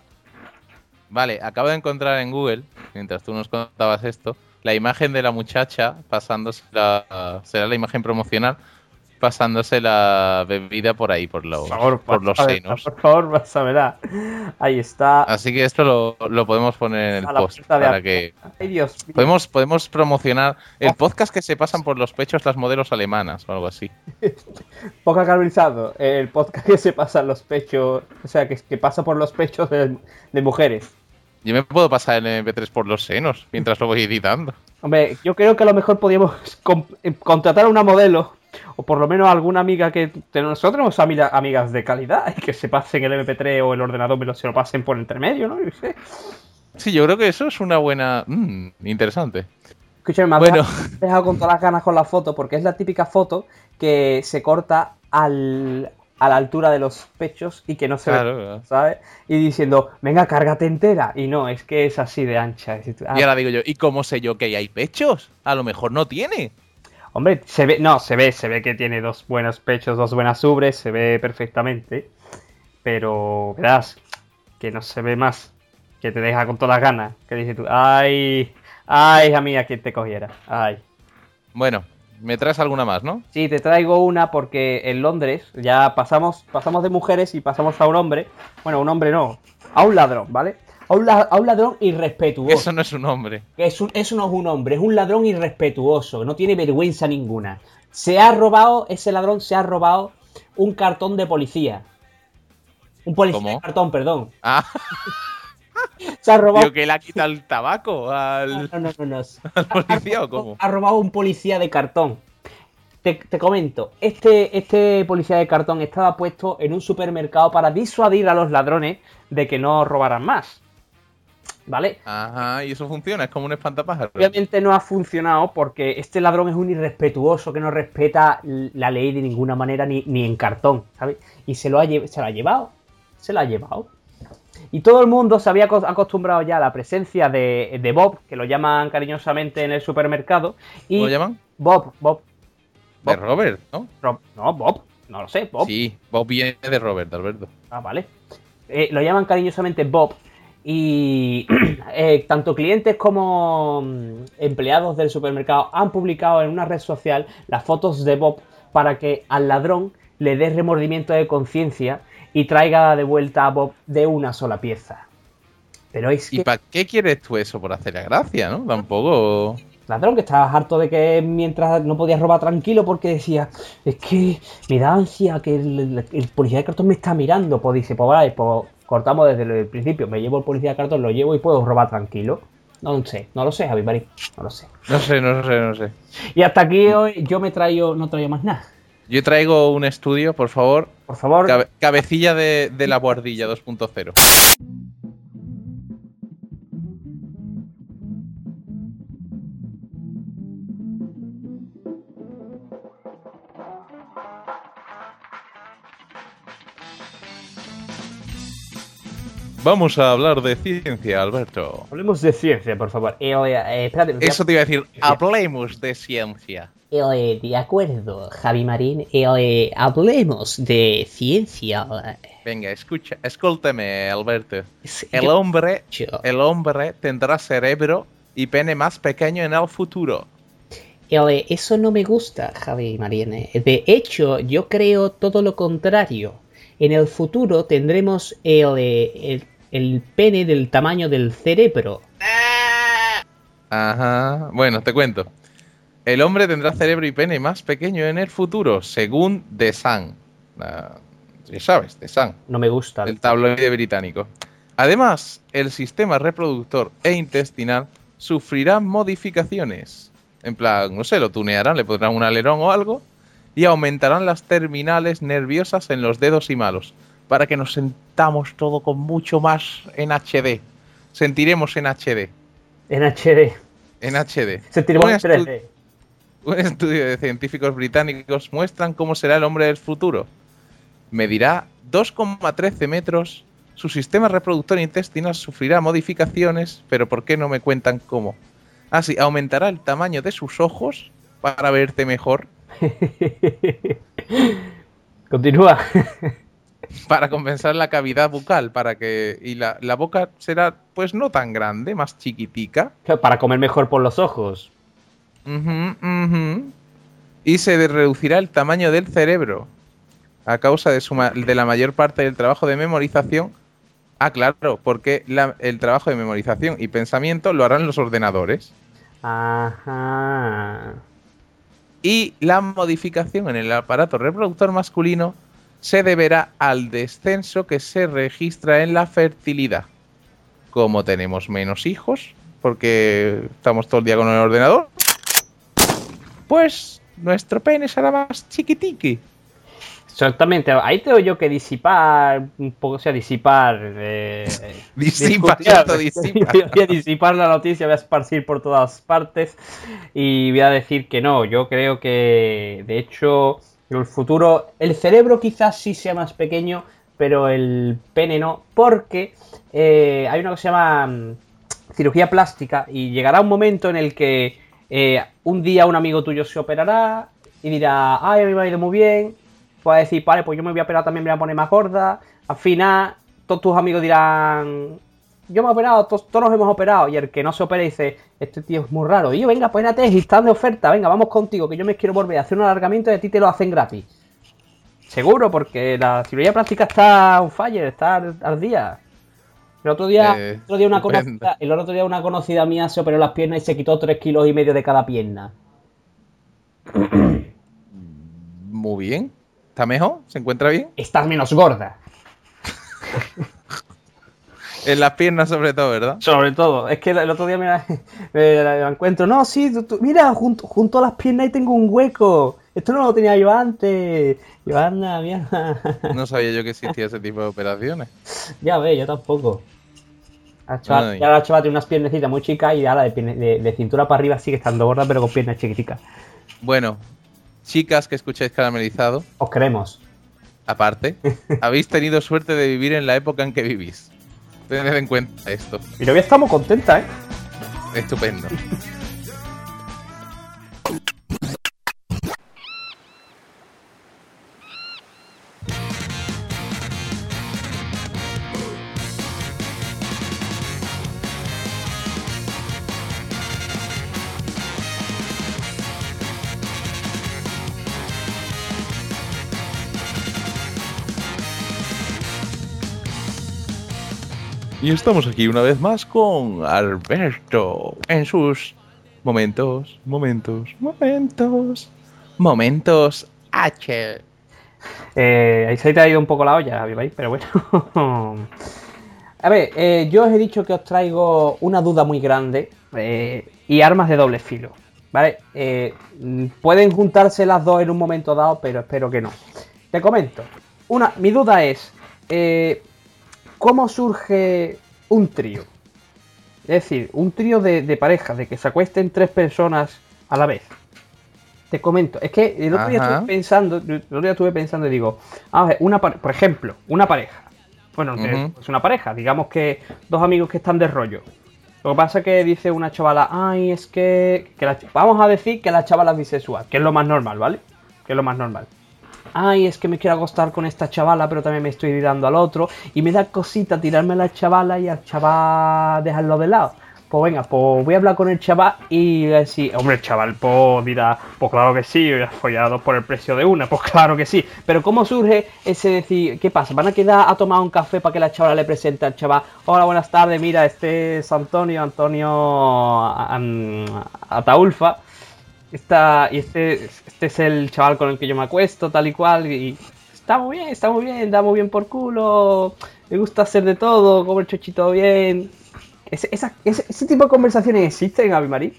S1: Vale, acabo de encontrar en Google, mientras tú nos contabas esto, la imagen de la muchacha pasándose la... será la imagen promocional, pasándose la bebida por ahí, por los,
S2: Por favor,
S1: por los
S2: pásamela,
S1: senos.
S2: Por favor, pásamela. Ahí está.
S1: Así que esto lo, lo podemos poner en
S2: A
S1: el
S2: la
S1: post
S2: puerta de
S1: para
S2: Apple.
S1: que...
S2: Ay, Dios mío.
S1: Podemos, podemos promocionar el podcast que se pasan por los pechos las modelos alemanas o algo así.
S2: Poco carbonizado, el podcast que se pasa en los pechos, o sea, que, que pasa por los pechos de, de mujeres.
S1: Yo me puedo pasar el eme pe tres por los senos mientras lo voy editando.
S2: Hombre, yo creo que a lo mejor podríamos com- contratar a una modelo, o por lo menos a alguna amiga que... Nosotros tenemos amiga, amigas de calidad, y que se pasen el eme pe tres o el ordenador, me lo, se lo pasen por entre medio, ¿no? Yo sé.
S1: Sí, yo creo que eso es una buena... Mm, interesante.
S2: Escúchame, me has
S1: Bueno.
S2: dejado, dejado con todas las ganas con la foto, porque es la típica foto que se corta al, a la altura de los pechos y que no se
S1: Claro,
S2: ve,
S1: claro.
S2: ¿sabes? Y diciendo, venga, cárgate entera. Y no, es que es así de ancha. Es decir, ah,
S1: Y ahora digo yo, ¿y cómo sé yo que hay pechos? A lo mejor no tiene.
S2: hombre, se ve, no, se ve, se ve que tiene dos buenos pechos, dos buenas ubres, se ve perfectamente. Pero, verás, que no se ve más, que te deja con todas las ganas. Que dices tú, ay, ay, a mí a quien te cogiera, ay.
S1: Bueno, me traes alguna más, ¿no?
S2: Sí, te traigo una porque en Londres ya pasamos, pasamos de mujeres y pasamos a un hombre. Bueno, un hombre no, a un ladrón, ¿vale? A un, la- a un ladrón irrespetuoso.
S1: Eso no es un hombre.
S2: Que es un- eso no es un hombre, es un ladrón irrespetuoso, no tiene vergüenza ninguna. Se ha robado, ese ladrón se ha robado un cartón de policía. Un policía
S1: ¿Cómo?
S2: de cartón, perdón.
S1: Ah,
S2: Se ha robado...
S1: digo que le ha quitado el tabaco al,
S2: No, no, no, no.
S1: al policía o cómo.
S2: Ha robado un policía de cartón. Te, te comento, este, este policía de cartón estaba puesto en un supermercado para disuadir a los ladrones de que no robaran más. ¿Vale?
S1: Ajá, y eso funciona, es como un espantapájaros.
S2: Obviamente no ha funcionado porque este ladrón es un irrespetuoso que no respeta la ley de ninguna manera ni, ni en cartón, ¿sabes? Y se lo, ha, lle- se lo ha llevado. Se lo ha llevado. Y todo el mundo se había acos- acostumbrado ya a la presencia de, de Bob, que lo llaman cariñosamente en el supermercado. Y
S1: ¿Cómo lo llaman?
S2: Bob, Bob.
S1: De
S2: Bob.
S1: Robert, ¿no?
S2: Rob- no, Bob. No lo sé, Bob.
S1: Sí, Bob viene de Robert, Alberto.
S2: Ah, vale. Eh, lo llaman cariñosamente Bob. Y eh, tanto clientes como mm, empleados del supermercado han publicado en una red social las fotos de Bob para que al ladrón le dé remordimiento de conciencia y traiga de vuelta a Bob de una sola pieza. Pero es
S1: ¿Y
S2: que,
S1: para qué quieres tú eso? Por hacer la gracia, ¿no? Tampoco...
S2: ladrón, que estabas harto de que mientras no podías robar tranquilo porque decía, es que me da ansia que el, el- el policía de cartón me está mirando. Pues dice, pues vale, pues cortamos desde el principio, me llevo el policía de cartón, lo llevo y puedo robar tranquilo. No sé, no lo sé, Javi Marín, no lo sé.
S1: No sé, no sé, no sé.
S2: Y hasta aquí hoy yo me traigo, no traigo más nada.
S1: Yo traigo un estudio, por favor.
S2: Por favor,
S1: Cabe- cabecilla de, de la guardilla dos punto cero. Vamos a hablar de ciencia, Alberto.
S2: hablemos de ciencia, por favor. Eh, oye, eh, espérate,
S1: Eso te iba a decir, hablemos de ciencia.
S2: Eh, oye, de acuerdo, Javi Marín. Eh, oye, hablemos de ciencia.
S1: Venga, escucha, escúltame, Alberto.
S2: Es-
S1: El
S2: yo-
S1: hombre,
S2: yo-
S1: el hombre tendrá cerebro y pene más pequeño en el futuro.
S2: Eh, oye, eso no me gusta, Javi Marín. Eh, De hecho, yo creo todo lo contrario. En el futuro tendremos eh, oye, el, el pene del tamaño del cerebro.
S1: Ajá. Bueno, te cuento. El hombre tendrá cerebro y pene más pequeño en el futuro, según The Sun. Ah, ya sabes, The Sun,
S2: No me gusta.
S1: el tabloide británico. Además, el sistema reproductor e intestinal sufrirá modificaciones. En plan, no sé, lo tunearán, le pondrán un alerón o algo y aumentarán las terminales nerviosas en los dedos y malos para que nos sentamos todo con mucho más en H D. Sentiremos en H D.
S2: En H D.
S1: En H D.
S2: Sentiremos
S1: Un
S2: en tres
S1: estu-
S2: D.
S1: Un estudio de científicos británicos muestran cómo será el hombre del futuro. Medirá dos coma trece metros, su sistema reproductor intestinal sufrirá modificaciones, pero ¿por qué no me cuentan cómo? Ah, sí, aumentará el tamaño de sus ojos para verte mejor,
S2: Continúa.
S1: para compensar la cavidad bucal, para que y la, la boca será pues no tan grande, más chiquitica.
S2: Para comer mejor por los ojos.
S1: Ujú, ujú. Y se reducirá el tamaño del cerebro a causa de, su ma- de la mayor parte del trabajo de memorización. Ah, claro, porque la- el trabajo de memorización y pensamiento lo harán los ordenadores.
S2: Ajá.
S1: Y la modificación en el aparato reproductor masculino se deberá al descenso que se registra en la fertilidad. Como tenemos menos hijos, porque estamos todo el día con el ordenador, pues nuestro pene será más chiquitiqui.
S2: Exactamente, ahí tengo yo que disipar un poco, o sea, disipar. Eh,
S1: Disipa,
S2: discutir.
S1: esto disipa.
S2: Voy a disipar la noticia, voy a esparcir por todas partes y voy a decir que no. Yo creo que, de hecho, el futuro, el cerebro quizás sí sea más pequeño, pero el pene no, porque eh, hay una cosa que se llama mm, cirugía plástica y llegará un momento en el que eh, un día un amigo tuyo se operará y dirá, ay, a mí me ha ido muy bien. Puedes decir, vale, pues yo me voy a operar también, me voy a poner más gorda. Al final, todos tus amigos dirán, yo me he operado, todos, todos nos hemos operado. Y el que no se opera dice, este tío es muy raro. Y yo, venga, pues espérate, estás de oferta, venga, vamos contigo, que yo me quiero volver a hacer un alargamiento y a ti te lo hacen gratis. Seguro, porque la cirugía plástica está on fire, está al, al día. El otro día,
S1: Eh,
S2: el otro día una
S1: estupendo.
S2: conocida, el otro día una conocida mía se operó las piernas y se quitó tres kilos y medio de cada pierna.
S1: Muy bien. ¿Está mejor? ¿Se encuentra bien?
S2: Estás menos gorda.
S1: En las piernas sobre todo, ¿verdad?
S2: Sobre todo, es que el otro día me la, me la- la encuentro. No, sí, tú- tú- mira, junto, junto a las piernas ahí tengo un hueco. Esto no lo tenía yo antes. Yo, anda, mierda.
S1: No sabía yo que existía ese tipo de operaciones.
S2: Ya ves, yo tampoco. La chaval,
S1: Ay.
S2: ya la chaval tiene unas piernecitas muy chicas y ahora de, pierne- de, de cintura para arriba sigue estando gorda, pero con piernas chiquiticas.
S1: Bueno, chicas que escucháis Caramelizado,
S2: Os queremos.
S1: aparte, habéis tenido suerte de vivir en la época en que vivís. Tened en cuenta esto.
S2: Mi novia está muy contenta, ¿eh?
S1: Estupendo. Y estamos aquí una vez más con Alberto en sus momentos, momentos, momentos, momentos H.
S2: Eh, ahí se te ha ido un poco la olla, ¿veis? Pero bueno. A ver, eh, yo os he dicho que os traigo una duda muy grande eh, y armas de doble filo, ¿vale? Eh, mm, pueden juntarse las dos en un momento dado, pero espero que no. Te comento. Una, mi duda es, eh, ¿cómo surge un trío? Es decir, un trío de, de parejas, de que se acuesten tres personas a la vez. Te comento, es que el otro día
S1: Ajá.
S2: estuve pensando, el otro día estuve pensando y digo, a ver, una pare- por ejemplo, una pareja. Bueno,
S1: Ujú.
S2: es pues una pareja, digamos que dos amigos que están de rollo. Lo que pasa es que dice una chavala, ay, es que, que la ch- vamos a decir que la chavala es bisexual, que es lo más normal, ¿vale? Que es lo más normal. Ay, es que me quiero acostar con esta chavala, pero también me estoy tirando al otro. Y me da cosita tirarme a la chavala y al chaval dejarlo de lado. Pues venga, pues voy a hablar con el chaval y decir, hombre, el chaval, pues dirá, pues claro que sí, follado por el precio de una, pues claro que sí. Pero ¿cómo surge ese decir, qué pasa? ¿Van a quedar a tomar un café para que la chavala le presente al chaval? Hola, buenas tardes, mira, este es Antonio, Antonio An- Ataulfa. Esta, y este, este es el chaval con el que yo me acuesto, tal y cual, y está muy bien, está muy bien, da muy bien por culo, me gusta hacer de todo, como el chochito bien. Ese, esa- ese, ese tipo de conversaciones existen, Avi Marí.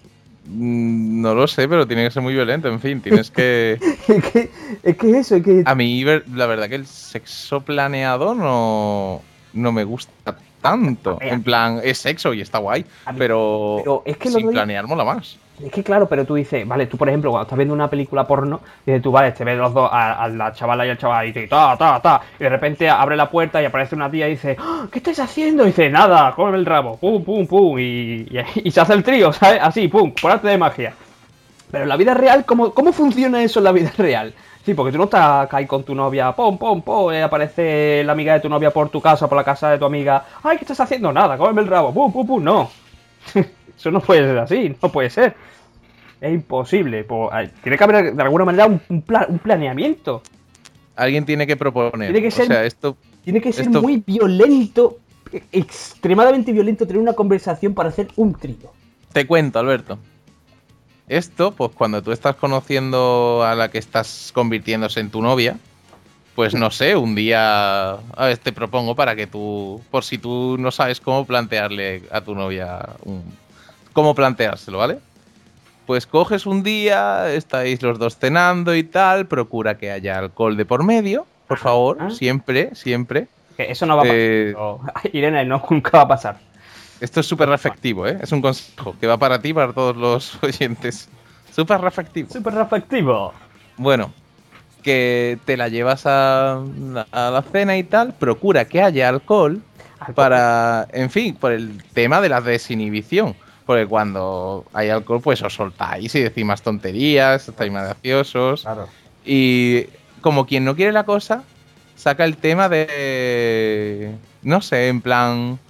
S1: Mm, No lo sé, pero tiene que ser muy violento. En fin, tienes que...
S2: es, que, es que eso, es que...
S1: A mí, ver- la verdad que el sexo planeado no, no me gusta tanto.
S2: A ver.
S1: En plan, es sexo y está guay,
S2: A mí-
S1: pero,
S2: pero es que lo
S1: sin
S2: doy-
S1: planear mola más.
S2: Es que claro, pero tú dices, vale, tú por ejemplo, cuando estás viendo una película porno, dices tú, vale, te ves los dos, a, a la chavala y al chaval, y dices, ta, ta, ta, y de repente abre la puerta y aparece una tía y dice, ¡Ah! ¿qué estáis haciendo? Y dice, nada, cómeme el rabo, pum, pum, pum, y, y, y se hace el trío, ¿sabes? Así, pum, por arte de magia. Pero en la vida real, ¿cómo, cómo funciona eso en la vida real? Sí, porque tú no estás ahí con tu novia, pom, pom, pom, y aparece la amiga de tu novia por tu casa, por la casa de tu amiga, ay, ¿qué estás haciendo? Nada, cómeme el rabo, pum, pum, pum, no. Eso no puede ser así, no puede ser. Es imposible. Pues, tiene que haber de alguna manera un, un, plan, un planeamiento.
S1: Alguien tiene que proponer.
S2: Tiene que ser,
S1: o sea, esto,
S2: tiene que ser
S1: esto...
S2: muy violento, extremadamente violento tener una conversación para hacer un trío.
S1: Te cuento, Alberto. Esto, pues cuando tú estás conociendo a la que estás convirtiéndose en tu novia, pues no sé, un día a ver, te propongo para que tú, por si tú no sabes cómo plantearle a tu novia, un, cómo planteárselo, ¿vale? Pues coges un día, estáis los dos cenando y tal, procura que haya alcohol de por medio, por favor,
S2: ¿Ah?
S1: siempre, siempre.
S2: Que eso no va a pasar.
S1: Eh,
S2: No, Irene, no, nunca va a pasar.
S1: Esto es súper efectivo, ¿eh? Es un consejo que va para ti y para todos los oyentes. Súper efectivo.
S2: Súper reflectivo.
S1: Bueno, que te la llevas a, a la cena y tal, procura que haya alcohol para, en fin, por el tema de la desinhibición. Porque cuando hay alcohol, pues os soltáis y decís más tonterías, estáis más graciosos.
S2: Claro.
S1: Y como quien no quiere la cosa, saca el tema de, no sé, en plan,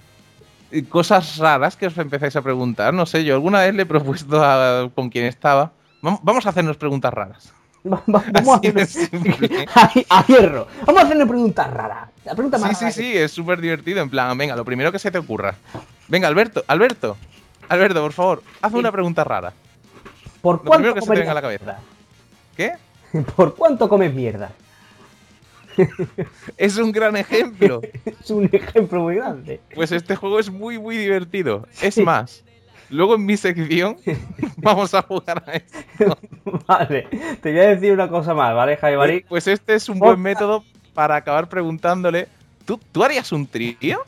S1: cosas raras que os empezáis a preguntar. No sé, yo alguna vez le he propuesto a, con quien estaba, vamos a hacernos preguntas raras.
S2: Vamos a
S1: Así de
S2: hacer
S1: simple.
S2: a, a hierro. Vamos a hacer una pregunta rara. La pregunta más
S1: Sí, sí,
S2: rara
S1: sí, es súper divertido. En plan, venga, lo primero que se te ocurra. Venga, Alberto, Alberto, Alberto, por favor, haz una pregunta rara.
S2: que- ¿Por
S1: Lo
S2: cuánto
S1: primero que se te
S2: comerías
S1: venga a la cabeza. ¿Qué?
S2: mierda? ¿Por cuánto comes mierda?
S1: Es un gran ejemplo.
S2: Es un ejemplo muy grande.
S1: Pues este juego es muy, muy divertido. Es más, luego en mi sección vamos a jugar a esto.
S2: Vale, te voy a decir una cosa más, ¿vale, Javi Marín?
S1: Pues este es un buen método para acabar preguntándole, ¿tú, ¿tú harías un trío?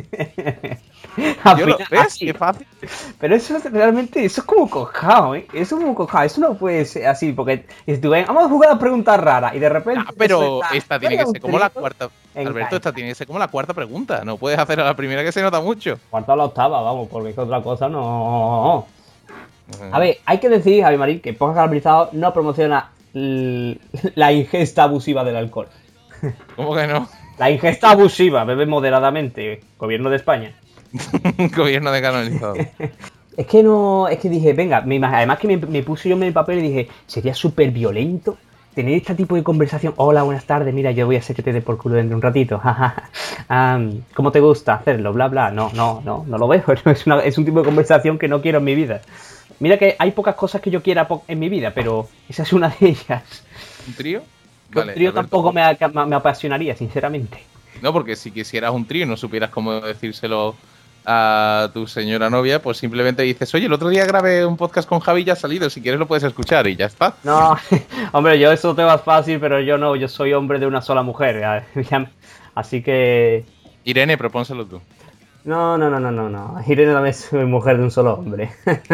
S2: Al
S1: Yo lo,
S2: final,
S1: ¿Ves?
S2: así.
S1: Qué fácil.
S2: Pero eso es realmente, eso es como cojao, ¿eh? Eso es como cojao, eso no puede ser así, porque si tú ven, vamos a jugar a preguntas raras y de repente...
S1: Ah, pero
S2: suelta,
S1: esta tiene
S2: "Oye,
S1: que
S2: un
S1: ser como la
S2: trío".
S1: cuarta.
S2: Engancha.
S1: Alberto, esta tiene que ser como la cuarta pregunta. No puedes hacer a la primera que se nota mucho.
S2: Cuarta o la octava, vamos, porque es que otra cosa no... A ver, hay que decir, Javi Marín, que Podcast Caramelizado no promociona l- la ingesta abusiva del alcohol.
S1: ¿Cómo que no?
S2: La ingesta abusiva, bebe moderadamente, gobierno de España.
S1: Gobierno de canalizado.
S2: Es que no, es que dije, venga, me imag- además que me, me puse yo en el papel y dije, sería súper violento tener este tipo de conversación. Hola, buenas tardes, mira, yo voy a hacer que te dé por culo dentro de un ratito. um, ¿Cómo te gusta hacerlo? Bla, bla. No, no, no, no lo veo. Es, una- es un tipo de conversación que no quiero en mi vida. Mira que hay pocas cosas que yo quiera po- en mi vida, pero esa es una de ellas.
S1: ¿Un trío?
S2: Un trío
S1: Alberto.
S2: tampoco me, a- me apasionaría, sinceramente.
S1: No, porque si quisieras un trío y no supieras cómo decírselo a tu señora novia, pues simplemente dices, oye, el otro día grabé un podcast con Javi y ya ha salido, si quieres lo puedes escuchar y ya está.
S2: No, hombre, yo eso te va fácil, pero yo no, yo soy hombre de una sola mujer. ya- ya- Así que...
S1: Irene, propónselo tú.
S2: No, no, no, no, no, no. Irene también es mujer de un solo hombre.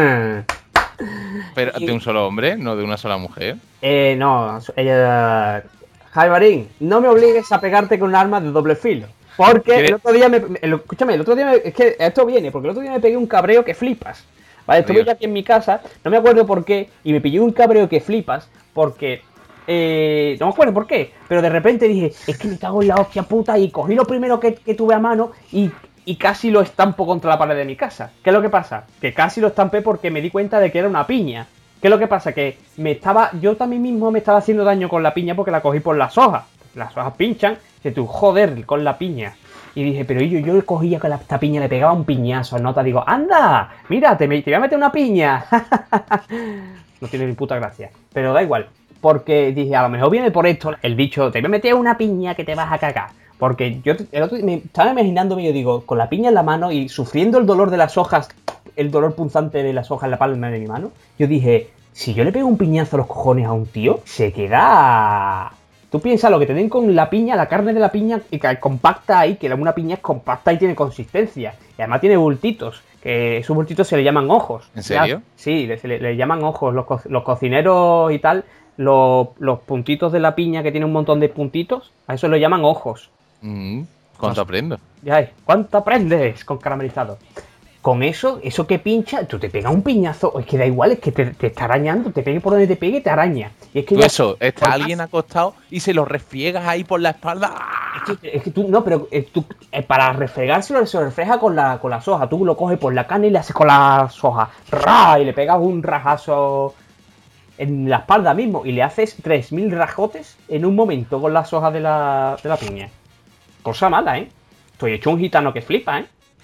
S1: Pero de un solo hombre, no de una sola mujer.
S2: eh, no, ella... Javi Marín, no me obligues a pegarte con un arma de doble filo. Porque
S1: ¿Quieres?
S2: el otro día me... el- escúchame, el otro día me, es que esto viene, porque el otro día me pegué un cabreo que flipas. Vale, estuve
S1: Dios.
S2: ya aquí en mi casa, no me acuerdo por qué, y me pillé un cabreo que flipas, porque... Eh, no me acuerdo por qué, pero de repente dije, es que me cago en la hostia puta, y cogí lo primero que, que tuve a mano y, y casi lo estampo contra la pared de mi casa. ¿Qué es lo que pasa? Que casi lo estampé porque me di cuenta de que era una piña. ¿Qué es lo que pasa? Que me estaba, yo también mismo me estaba haciendo daño con la piña porque la cogí por las hojas. Las hojas pinchan, que tú, joder, con la piña. Y dije, pero yo, yo le cogía con la, esta piña, le pegaba un piñazo a nota, digo, anda, mira, te, me- te voy a meter una piña. No tiene ni puta gracia, pero da igual. Porque dije, a lo mejor viene por esto el dicho, te voy a meter una piña que te vas a cagar. Porque yo el otro día me estaba imaginándome, yo digo, con la piña en la mano y sufriendo el dolor de las hojas el dolor punzante de las hojas en la palma de mi mano, yo dije, si yo le pego un piñazo a los cojones a un tío, se queda... Tú piensas lo que te den con la piña, la carne de la piña y que compacta ahí, que una piña es compacta y tiene consistencia. Y además tiene bultitos, que esos bultitos se le llaman ojos.
S1: ¿En serio?
S2: Sí, le, le, le llaman ojos. Los, co los cocineros y tal, los, los puntitos de la piña que tiene un montón de puntitos, a eso le llaman ojos.
S1: Mm, ¿Cuánto aprendo?
S2: Ya es, ¿cuánto aprendes con caramelizado? Con eso, eso que pincha, tú te pegas un piñazo, es que da igual, es que te, te está arañando, te pegue por donde te pegue, te araña. Y es que
S1: tú
S2: ya,
S1: eso, está alguien acostado y se lo refriegas ahí por la espalda.
S2: Es que, es que tú, no, pero eh, tú, eh, para refregárselo, se lo refleja con, la, con las hojas. Tú lo coges por la carne y le haces con las hojas. ¡Ra! Y le pegas un rajazo en la espalda mismo. Y le haces tres mil rajotes en un momento con las hojas de la, de la piña. Cosa mala, ¿eh? Estoy hecho un gitano que flipa, ¿eh?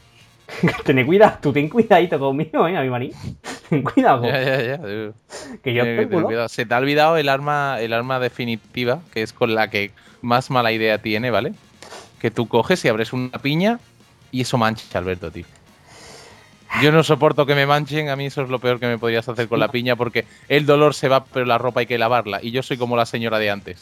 S2: Ten cuidado, tú ten cuidadito conmigo, ¿eh, a mi maní? Ten cuidado.
S1: Ya, ya, ya. Tío.
S2: Que yo
S1: Eh, ten cuidado. Se te ha olvidado el arma, el arma definitiva, que es con la que más mala idea tiene, ¿vale? Que tú coges y abres una piña y eso mancha, Alberto, tío. Yo no soporto que me manchen, a mí eso es lo peor que me podrías hacer con la piña, porque el dolor se va, pero la ropa hay que lavarla. Y yo soy como la señora de antes.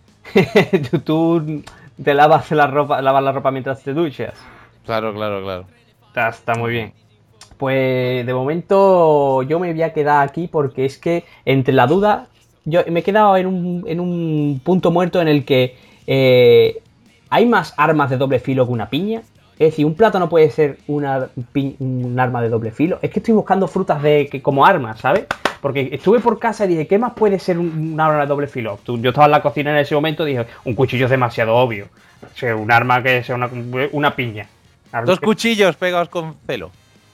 S2: tú, tú te lavas la ropa, lavas la ropa mientras te duchas.
S1: Claro, claro, claro.
S2: Está, está muy bien. Pues de momento yo me voy a quedar aquí porque es que entre la duda, yo me he quedado en un, en un punto muerto en el que eh, hay más armas de doble filo que una piña. Es decir, un plátano puede ser una, un arma de doble filo. Es que estoy buscando frutas de que, como armas, ¿sabes? Porque estuve por casa y dije, ¿qué más puede ser un, un arma de doble filo? Yo estaba en la cocina en ese momento y dije, un cuchillo es demasiado obvio. O sea, un arma que sea una, una piña.
S1: Dos cuchillos pegados con celo.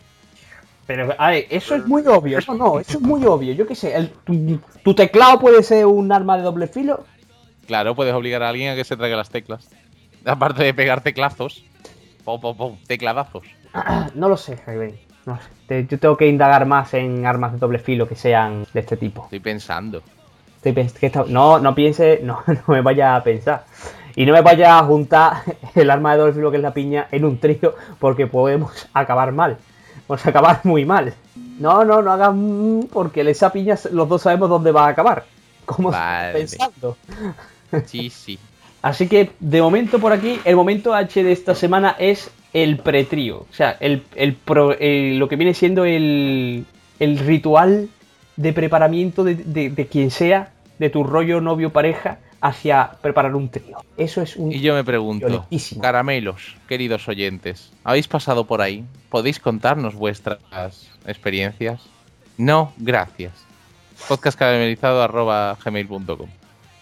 S2: Pero, a ver, eso es muy obvio. Eso no, eso es muy obvio. Yo qué sé, el, tu, tu teclado puede ser un arma de doble filo.
S1: Claro, puedes obligar a alguien a que se traiga las teclas. Aparte de pegar teclazos. Pum, pum, pum, tecladazos.
S2: No lo sé, Jaime. No sé. Te, yo tengo que indagar más en armas de doble filo que sean de este tipo.
S1: Estoy pensando.
S2: Estoy pens que está, no, no piense, no, no me vaya a pensar. Y no me vaya a juntar el arma de doble filo que es la piña en un trío, porque podemos acabar mal. Vamos a acabar muy mal. No, no, no hagan porque esa piña los dos sabemos dónde va a acabar. ¿Cómo
S1: vale.
S2: estás pensando?
S1: Sí, sí.
S2: Así que, de momento por aquí, el momento H de esta semana es el pretrío. O sea, el, el pro, el, lo que viene siendo el, el ritual de preparamiento de, de, de quien sea, de tu rollo novio pareja, hacia preparar un trío. Eso es un...
S1: Y yo me pregunto, caramelos, queridos oyentes, ¿habéis pasado por ahí? ¿Podéis contarnos vuestras experiencias? No, gracias. podcast caramelizado arroba gmail punto com.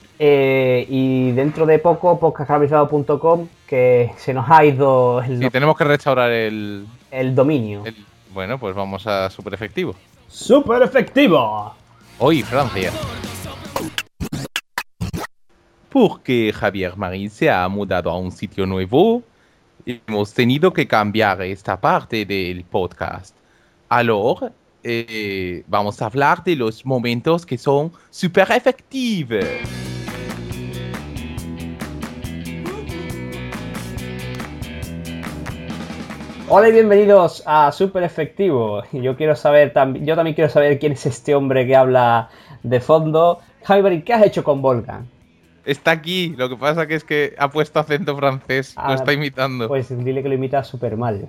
S2: Eh, y dentro de poco, podcast caramelizado punto com, que se nos ha ido el...
S1: Sí, tenemos que restaurar el...
S2: El dominio. El...
S1: Bueno, pues vamos a Super Efectivo.
S2: ¡Super Efectivo!
S1: Hoy, Francia. Porque Javier Marín se ha mudado a un sitio nuevo, hemos tenido que cambiar esta parte del podcast. Alors, eh, vamos a hablar de los momentos que son super efectivos.
S2: Hola y bienvenidos a Super Efectivo. Yo quiero saber, tam yo también quiero saber quién es este hombre que habla de fondo. Javier Marín, ¿qué has hecho con Volgan?
S1: Está aquí, lo que pasa que es que ha puesto acento francés, ah, lo está imitando.
S2: Pues dile que lo imita súper mal.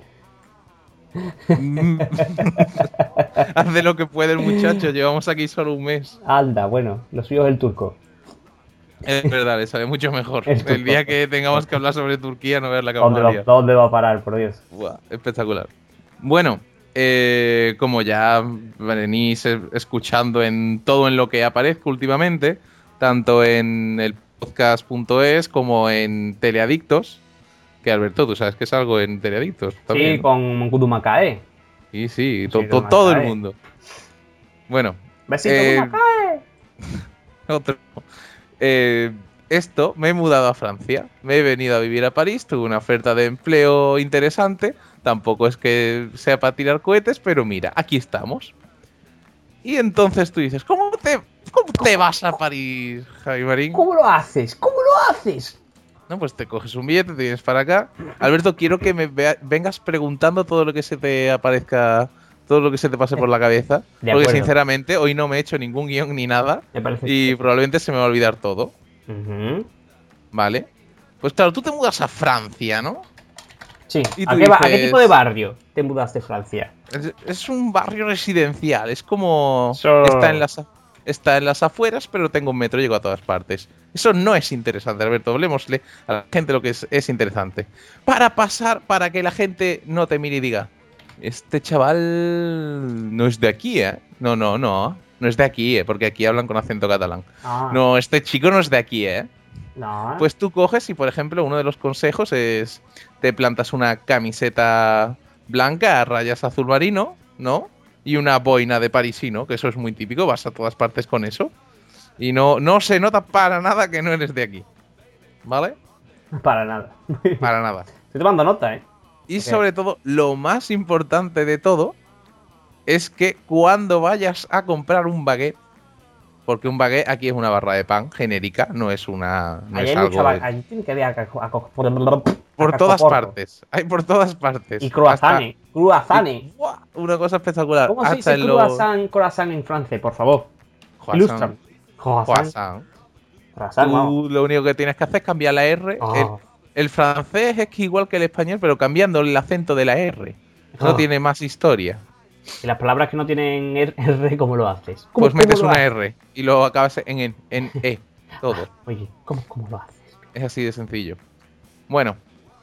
S1: Hace lo que puede el muchacho, llevamos aquí solo un mes.
S2: Anda, bueno, lo suyo es el turco.
S1: Es verdad, le sabe mucho mejor. El, el día que tengamos que hablar sobre Turquía no ver la
S2: ¿Dónde va, ¿Dónde va a parar, por Dios?
S1: Buah, espectacular. Bueno, eh, como ya venís escuchando en todo en lo que aparezco últimamente, tanto en el podcast punto es como en Teleadictos, que Alberto, tú sabes que salgo en Teleadictos también.
S2: Sí, con Gudumacae.
S1: Sí, sí, to, to, todo el mundo. Bueno.
S2: Besito, eh, Gudumacae.
S1: Otro. Eh, esto, me he mudado a Francia, me he venido a vivir a París, tuve una oferta de empleo interesante, tampoco es que sea para tirar cohetes, pero mira, aquí estamos. Y entonces tú dices, ¿cómo te, cómo te vas a París, Javi Marín?
S2: ¿Cómo lo haces? ¿Cómo lo haces?
S1: No, pues te coges un billete, te vienes para acá. Alberto, quiero que me vea, vengas preguntando todo lo que se te aparezca todo lo que se te pase por la cabeza.
S2: De
S1: porque
S2: acuerdo.
S1: sinceramente hoy no me he hecho ningún guión ni nada.
S2: Me parece
S1: Y
S2: perfecto.
S1: probablemente se me va a olvidar todo.
S2: Ujú.
S1: ¿Vale? Pues claro, tú te mudas a Francia, ¿no?
S2: Sí.
S1: Y
S2: ¿A
S1: tú
S2: qué, va- ¿A qué
S1: dices-
S2: tipo de barrio te mudaste a Francia?
S1: Es, es un barrio residencial. Es como...
S2: So-
S1: Está en las... a- Está en las afueras, pero tengo un metro y llego a todas partes. Eso no es interesante, Alberto. Hablemosle a la gente lo que es, es interesante. Para pasar, para que la gente no te mire y diga, este chaval no es de aquí, ¿eh? No, no, no. No es de aquí, ¿eh? Porque aquí hablan con acento catalán.
S2: Ah,
S1: No, este chico no es de aquí, ¿eh?
S2: no.
S1: Pues tú coges y, por ejemplo, uno de los consejos es te plantas una camiseta blanca a rayas azul marino, ¿no? Y una boina de parisino, que eso es muy típico, vas a todas partes con eso. Y no, no se nota para nada que no eres de aquí. ¿Vale?
S2: Para nada.
S1: Para nada.
S2: Estoy tomando nota, ¿eh?
S1: Y
S2: Ok.
S1: sobre todo, lo más importante de todo es que cuando vayas a comprar un baguette, porque un baguette aquí es una barra de pan genérica, no es una. No
S2: Ahí
S1: es
S2: hay mucha
S1: algo.
S2: va-
S1: de-
S2: ahí tiene que haber a caco- a co-
S1: Por
S2: a
S1: todas
S2: cacoporro.
S1: partes. Hay por todas partes.
S2: Y croissants.
S1: Hasta-
S2: Croissants.
S1: y- ¡buah! Una cosa espectacular.
S2: ¿Cómo se
S1: Hasta
S2: dice
S1: en los.
S2: croissant, croissant en francés, por favor?
S1: Croissant.
S2: Ilústrame. Croissant.
S1: Croissant.
S2: Croissant, vamos.
S1: Tú lo único que tienes que hacer es cambiar la R.
S2: Oh.
S1: El, el francés es que igual que el español, pero cambiando el acento de la R. No
S2: Oh.
S1: tiene más historia.
S2: Y las palabras que no tienen R, R, ¿cómo lo haces? ¿Cómo,
S1: Pues
S2: cómo
S1: metes
S2: lo
S1: una
S2: haces?
S1: R y lo acabas en, en, en E. Todo.
S2: Oye, ¿cómo, cómo lo haces?
S1: Es así de sencillo. Bueno,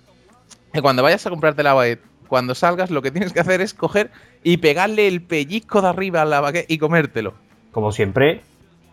S1: que cuando vayas a comprarte la baguette, cuando salgas, lo que tienes que hacer es coger y pegarle el pellizco de arriba a la baguette y comértelo.
S2: Como siempre.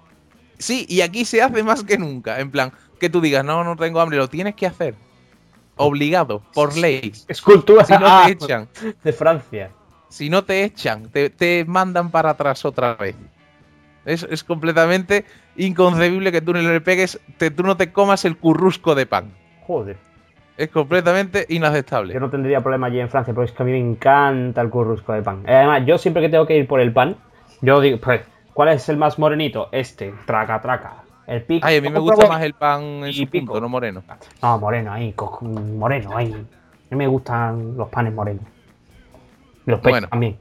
S1: Sí, y aquí se hace más que nunca. En plan, que tú digas, no, no tengo hambre, lo tienes que hacer. Obligado, por ley.
S2: Escultura
S1: Si no
S2: ah,
S1: te echan,
S2: de Francia.
S1: si no te echan, te, te mandan para atrás otra vez. Es, es completamente inconcebible que tú no le pegues, te, tú no te comas el currusco de pan.
S2: Joder.
S1: Es completamente inaceptable.
S2: Yo no tendría problema allí en Francia, pero es que a mí me encanta el currusco de pan. Además, yo siempre que tengo que ir por el pan, yo digo, pues, ¿cuál es el más morenito? Este, traca, traca. El pico.
S1: Ay, a mí me gusta más el pan en
S2: y
S1: su
S2: pico.
S1: punto, no moreno.
S2: No, moreno, ahí, co- moreno, ahí. A mí me gustan los panes morenos. Y los pechos
S1: Bueno.
S2: también.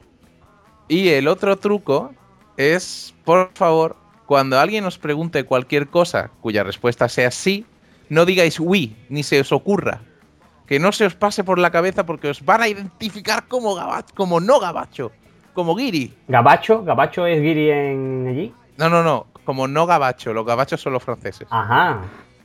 S1: Y el otro truco es, por favor, cuando alguien os pregunte cualquier cosa cuya respuesta sea sí, no digáis oui, ni se os ocurra. Que no se os pase por la cabeza porque os van a identificar como gabacho, como no gabacho, como guiri.
S2: Gabacho, gabacho es guiri en allí.
S1: No, no, no, como no gabacho, los gabachos son los franceses.
S2: Ajá.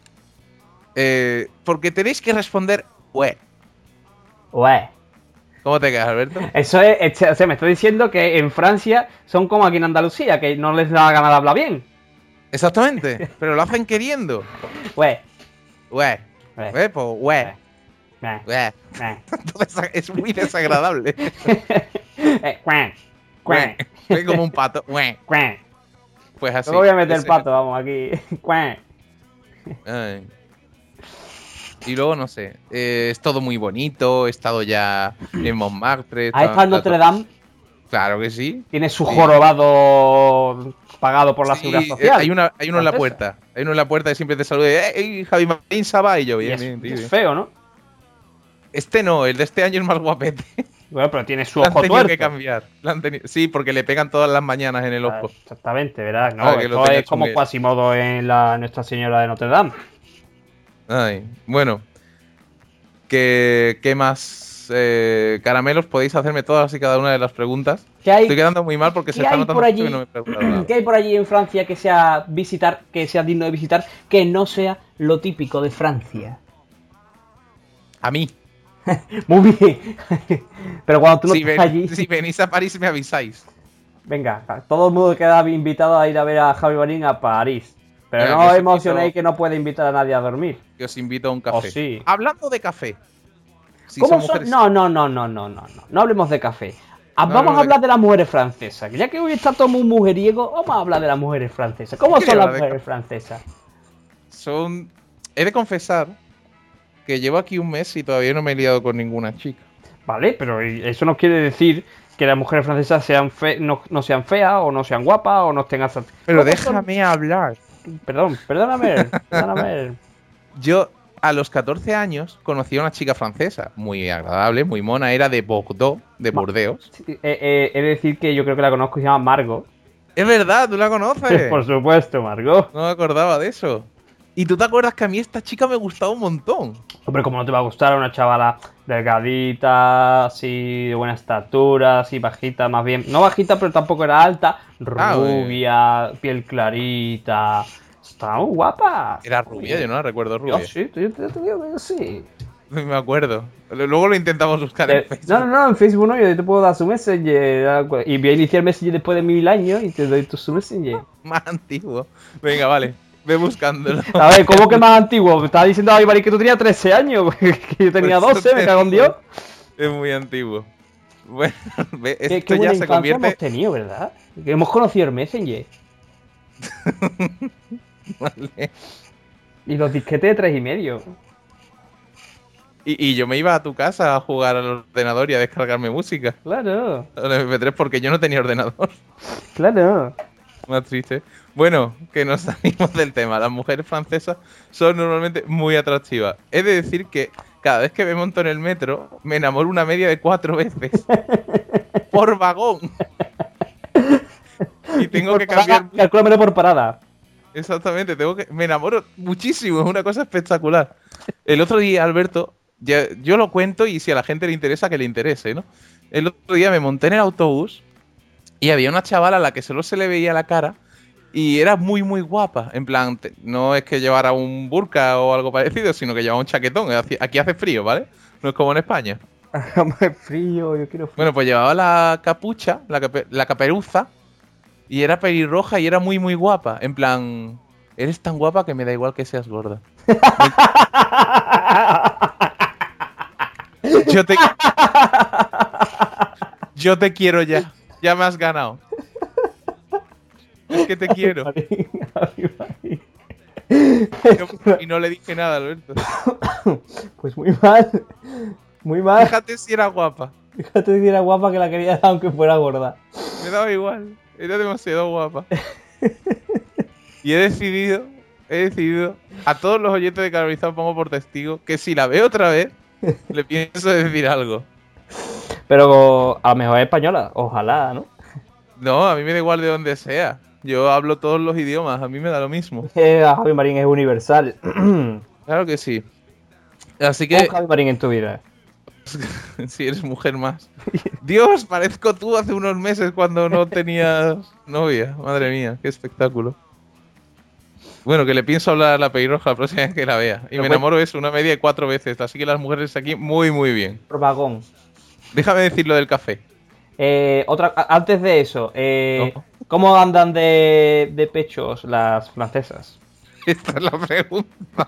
S1: Eh, porque tenéis que responder ouais.
S2: Ué.
S1: ¿Cómo te quedas, Alberto?
S2: Eso es, este- o sea, me está diciendo que en Francia son como aquí en Andalucía, que no les da gana de hablar bien.
S1: Exactamente, pero lo hacen queriendo.
S2: Ué.
S1: Ouais.
S2: Ué.
S1: ¿Eh? Pues ouais.
S2: Ué.
S1: Ouais.
S2: Ué.
S1: Entonces es muy desagradable.
S2: Eh, cuán, cuán,
S1: Soy como un pato. Ué.
S2: cuán.
S1: Pues así.
S2: Luego voy a meter
S1: Ese-
S2: pato, vamos, aquí. Cuán.
S1: Ay. Y luego, no sé, eh, es todo muy bonito, he estado ya en Montmartre.
S2: ¿Ha estado en Notre Dame?
S1: Claro que sí.
S2: Tiene su
S1: Sí.
S2: jorobado pagado por la
S1: Sí,
S2: seguridad
S1: eh,
S2: social.
S1: hay, una, hay uno en la
S2: Francesa.
S1: puerta. Hay uno en la puerta que siempre te saluda. ¡Eh, eh, Javi Marín Saba! Y yo,
S2: Y
S1: bien,
S2: es,
S1: bien, tío,
S2: es
S1: bien.
S2: feo, ¿no?
S1: Este no, el de este año es más guapete.
S2: Bueno, pero tiene su
S1: Lo han
S2: ojo
S1: tenido
S2: tuerto.
S1: que cambiar. Lo han tenido- Sí, porque le pegan todas las mañanas en el
S2: Ah,
S1: ojo.
S2: Exactamente, ¿verdad? No,
S1: Para que lo
S2: esto
S1: tenga
S2: es como
S1: chunguero.
S2: Quasimodo en la Nuestra Señora de Notre Dame.
S1: Ay, bueno. ¿Qué, qué más eh, caramelos? Podéis hacerme todas y cada una de las preguntas.
S2: ¿Qué hay,
S1: Estoy quedando muy mal porque se
S2: ¿qué
S1: está
S2: hay
S1: notando
S2: por
S1: mucho
S2: allí?
S1: que no me he preguntado nada.
S2: ¿Qué hay por allí en Francia que sea visitar, que sea digno de visitar, que no sea lo típico de Francia?
S1: A mí.
S2: Muy bien. Pero cuando tú no
S1: Si,
S2: estás
S1: ven-
S2: allí,
S1: si venís a París me avisáis.
S2: venga, todo el mundo queda invitado a ir a ver a Javi Marín a París. Pero
S1: Venga,
S2: no
S1: que
S2: os
S1: os
S2: emocionéis
S1: invito-
S2: que no puede invitar a nadie a dormir.
S1: Que os invito a un café.
S2: Oh, sí.
S1: Hablando de café. Si
S2: ¿Cómo
S1: son
S2: son?
S1: mujeres-
S2: No, no, no, no, no, no, no. No hablemos de café. Ah,
S1: No
S2: vamos
S1: hablemos
S2: a
S1: de
S2: hablar de las mujeres francesas. Ya que hoy está todo muy mujeriego, vamos a hablar de las mujeres francesas. ¿Cómo
S1: ¿Qué
S2: son las
S1: hablar de
S2: mujeres francesas?
S1: Son. He de confesar que llevo aquí un mes y todavía no me he liado con ninguna chica.
S2: Vale, pero eso no quiere decir que las mujeres francesas sean fe no, no sean feas o no sean guapas o no tengan...
S1: Pero
S2: ¿Cómo son?
S1: déjame hablar.
S2: Perdón, perdóname, perdóname.
S1: Yo a los catorce años conocí a una chica francesa, muy agradable, muy mona, era de Bordeaux, de
S2: Ma-
S1: Burdeos.
S2: Sí, eh, eh, he de decir que yo creo que la conozco y se llama Margot.
S1: Es verdad, tú la conoces.
S2: Por supuesto, Margot.
S1: No me acordaba de eso. Y tú te acuerdas que a mí esta chica me gustaba un montón.
S2: Hombre, como no te va a gustar una chavala delgadita, así, de buena estatura, así bajita, más bien. No bajita, pero tampoco era alta.
S1: Ah,
S2: Rubia, piel clarita. Está muy guapa.
S1: Era rubia, yo no la recuerdo
S2: Yo
S1: rubia.
S2: sí, yo te, te digo que yo sí.
S1: No me acuerdo. Luego lo intentamos buscar en
S2: Eh,
S1: Facebook.
S2: no, no, no, en Facebook no, yo te puedo dar su Messenger. Y voy a iniciar Messenger después de mil años y te doy tu su Messenger.
S1: Más antiguo. Venga, vale. Ve buscándolo.
S2: A ver, ¿cómo que más antiguo? Me estaba diciendo David Marín que tú tenías trece años, que yo tenía
S1: Pues
S2: doce, me cago en Dios.
S1: Es muy antiguo. Bueno, ve,
S2: Qué,
S1: esto
S2: qué buena
S1: ya se
S2: infancia hemos
S1: convierte.
S2: tenido, ¿verdad? Que hemos conocido el Messenger.
S1: Vale.
S2: Y los disquetes de tres y medio.
S1: Y, y yo me iba a tu casa a jugar al ordenador y a descargarme música.
S2: Claro,
S1: Al eme pe tres porque yo no tenía ordenador.
S2: claro.
S1: Más triste. Bueno, que nos salimos del tema. Las mujeres francesas son normalmente muy atractivas. He de decir que cada vez que me monto en el metro, me enamoro una media de cuatro veces. Por vagón. Y tengo que cambiar.
S2: Calcúlamelo por parada.
S1: Exactamente, tengo que. Me enamoro muchísimo, es una cosa espectacular. El otro día, Alberto, ya, yo lo cuento y si a la gente le interesa, que le interese, ¿no? El otro día me monté en el autobús y había una chavala a la que solo se le veía la cara y era muy, muy guapa. En plan, te- no es que llevara un burka o algo parecido, sino que llevaba un chaquetón. Hace- Aquí hace frío, ¿vale? No es como en España.
S2: Hagamos frío, yo quiero frío.
S1: Bueno, pues llevaba la capucha, la, cape- la caperuza, y era pelirroja y era muy, muy guapa. En plan, eres tan guapa que me da igual que seas gorda. Yo te... Yo te quiero ya. Ya me has ganado. Es que te quiero.
S2: Marín, Javi Marín.
S1: Y no le dije nada, Alberto.
S2: Pues muy mal. Muy mal.
S1: Fíjate si era guapa.
S2: Fíjate si era guapa que la quería dar aunque fuera gorda.
S1: Me daba igual. Era demasiado guapa. Y he decidido, he decidido, a todos los oyentes de Carbonizado pongo por testigo que si la veo otra vez, le pienso decir algo.
S2: Pero a lo mejor es española. Ojalá, ¿no?
S1: No, a mí me da igual de donde sea. Yo hablo todos los idiomas, a mí me da lo mismo.
S2: Eh, Javi Marín es universal.
S1: Claro que sí. Así
S2: ¿Qué
S1: que,
S2: Javi Marín en tu vida?
S1: si eres mujer más. Dios, parezco tú hace unos meses cuando no tenías novia. Madre mía, qué espectáculo. Bueno, que le pienso hablar a la pelirroja la próxima vez que la vea. Y
S2: Pero
S1: me
S2: bueno.
S1: enamoro eso, una media de cuatro veces. Así que las mujeres aquí muy, muy bien.
S2: Por vagón.
S1: Déjame decir lo del café.
S2: Eh, otra, a- antes de eso, eh,
S1: No.
S2: ¿cómo andan de, de pechos las francesas?
S1: Esta es la pregunta.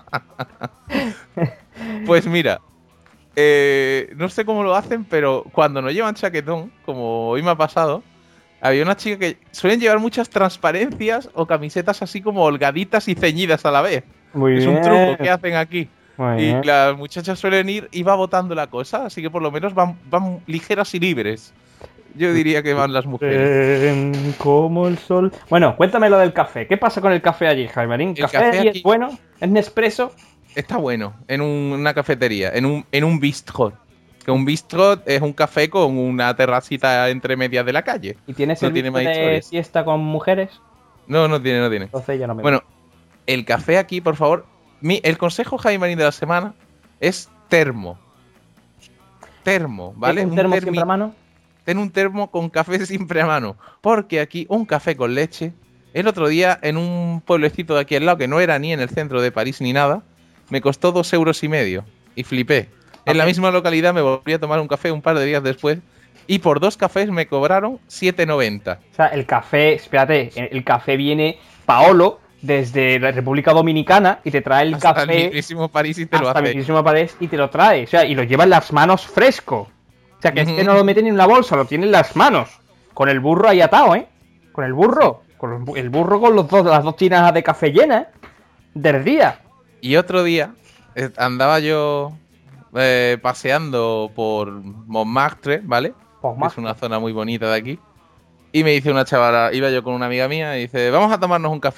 S1: Pues mira, eh, no sé cómo lo hacen, pero cuando no llevan chaquetón, como hoy me ha pasado, había una chica que suelen llevar muchas transparencias o camisetas así como holgaditas y ceñidas a la vez.
S2: Muy
S1: Es un truco que hacen aquí.
S2: Muy
S1: Y
S2: bien.
S1: las muchachas suelen ir y va botando la cosa, así que por lo menos van, van ligeras y libres. Yo diría que van las mujeres.
S2: Eh, como el sol. Bueno, cuéntame lo del café. ¿Qué pasa con el café allí, Javi Marín?
S1: El
S2: ¿Café,
S1: café
S2: allí
S1: aquí-
S2: es bueno? ¿Es Nespresso?
S1: Está bueno, en un- una cafetería, en un, en un bistrot. Que un bistrot es un café con una terracita entre medias de la calle.
S2: ¿Y tiene
S1: No
S2: servicio
S1: tiene más
S2: de
S1: historias.
S2: siesta con mujeres?
S1: No, no tiene, no tiene.
S2: Entonces ya no me
S1: Bueno, el café aquí, por favor. Mi, el consejo Jaime Marín de la semana es termo. Termo, ¿vale?
S2: ¿Tienes un termo
S1: termi-
S2: siempre a mano?
S1: Ten un termo con café siempre a mano. Porque aquí un café con leche. El otro día en un pueblecito de aquí al lado, que no era ni en el centro de París ni nada, me costó dos euros y medio. Y flipé. En la
S2: Ok.
S1: misma localidad me volví a tomar un café un par de días después. Y por dos cafés me cobraron siete noventa.
S2: O sea, el café, espérate, el café viene Paolo desde la República Dominicana y te trae el
S1: Hasta el
S2: café
S1: mismísimo París y te lo
S2: hasta
S1: hace.
S2: mismísimo París y te lo trae. O sea, y lo lleva en las manos fresco. O sea, que
S1: Ujú.
S2: este no lo mete ni en una bolsa, lo tiene en las manos. Con el burro ahí atado, ¿eh? Con el burro. Con el bu- el burro con los dos, las dos tinas de café llenas, ¿eh? Del día.
S1: Y otro día eh, andaba yo eh, paseando por Montmartre, ¿vale?
S2: Pues
S1: Que
S2: más.
S1: es una zona muy bonita de aquí. Y me dice una chavala, iba yo con una amiga mía y dice, vamos a tomarnos un café.